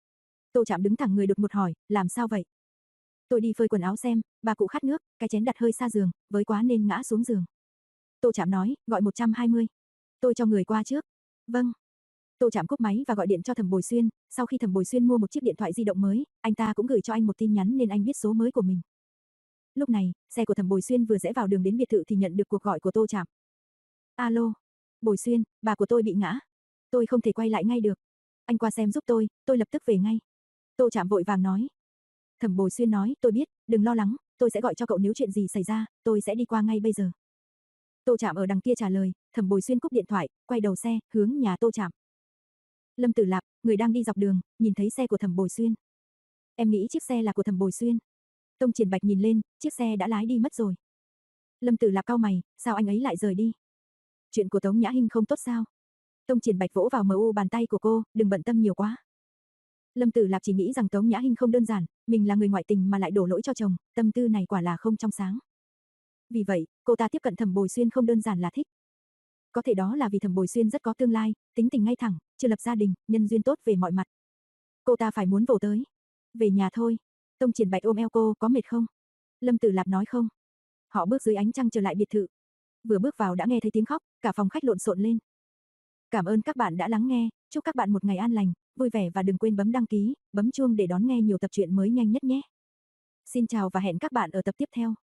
Tô Trạm đứng thẳng người đột ngột hỏi, làm sao vậy? Tôi đi phơi quần áo xem, bà cụ khát nước, cái chén đặt hơi xa giường, với quá nên ngã xuống giường. Tô Trạm nói, gọi một trăm hai mươi. Tôi cho người qua trước. Vâng. Tô Trạm cúp máy và gọi điện cho Thẩm Bồi Xuyên, sau khi Thẩm Bồi Xuyên mua một chiếc điện thoại di động mới, anh ta cũng gửi cho anh một tin nhắn nên anh biết số mới của mình. Lúc này, xe của Thẩm Bồi Xuyên vừa rẽ vào đường đến biệt thự thì nhận được cuộc gọi của Tô Trạm. Alo, Bồi Xuyên, bà của tôi bị ngã. Tôi không thể quay lại ngay được. Anh qua xem giúp tôi, tôi lập tức về ngay. Tô Trạm vội vàng nói. Thẩm Bồi Xuyên nói, tôi biết, đừng lo lắng, tôi sẽ gọi cho cậu nếu chuyện gì xảy ra, tôi sẽ đi qua ngay bây giờ. Tô Trạm ở đằng kia trả lời, Thẩm Bồi Xuyên cúp điện thoại, quay đầu xe, hướng nhà Tô Trạm. Lâm Tử Lạp, người đang đi dọc đường, nhìn thấy xe của Thẩm Bồi Xuyên. Em nghĩ chiếc xe là của Thẩm Bồi Xuyên. Tông Triển Bạch nhìn lên, chiếc xe đã lái đi mất rồi. Lâm Tử Lạp cau mày, sao anh ấy lại rời đi? Chuyện của Tống Nhã Hinh không tốt sao? Tông Triển Bạch vỗ vào mờ u bàn tay của cô, đừng bận tâm nhiều quá. Lâm Tử Lạp chỉ nghĩ rằng Tống Nhã Hinh không đơn giản, mình là người ngoại tình mà lại đổ lỗi cho chồng, tâm tư này quả là không trong sáng. Vì vậy, cô ta tiếp cận Thẩm Bồi Xuyên không đơn giản là thích. Có thể đó là vì Thẩm Bồi Xuyên rất có tương lai, tính tình ngay thẳng, chưa lập gia đình, nhân duyên tốt về mọi mặt. Cô ta phải muốn vồ tới. Về nhà thôi. Tông Triển Bạch ôm eo cô, có mệt không? Lâm Tử Lạp nói không. Họ bước dưới ánh trăng trở lại biệt thự. Vừa bước vào đã nghe thấy tiếng khóc, cả phòng khách lộn xộn lên. Cảm ơn các bạn đã lắng nghe, chúc các bạn một ngày an lành, vui vẻ và đừng quên bấm đăng ký, bấm chuông để đón nghe nhiều tập truyện mới nhanh nhất nhé. Xin chào và hẹn các bạn ở tập tiếp theo.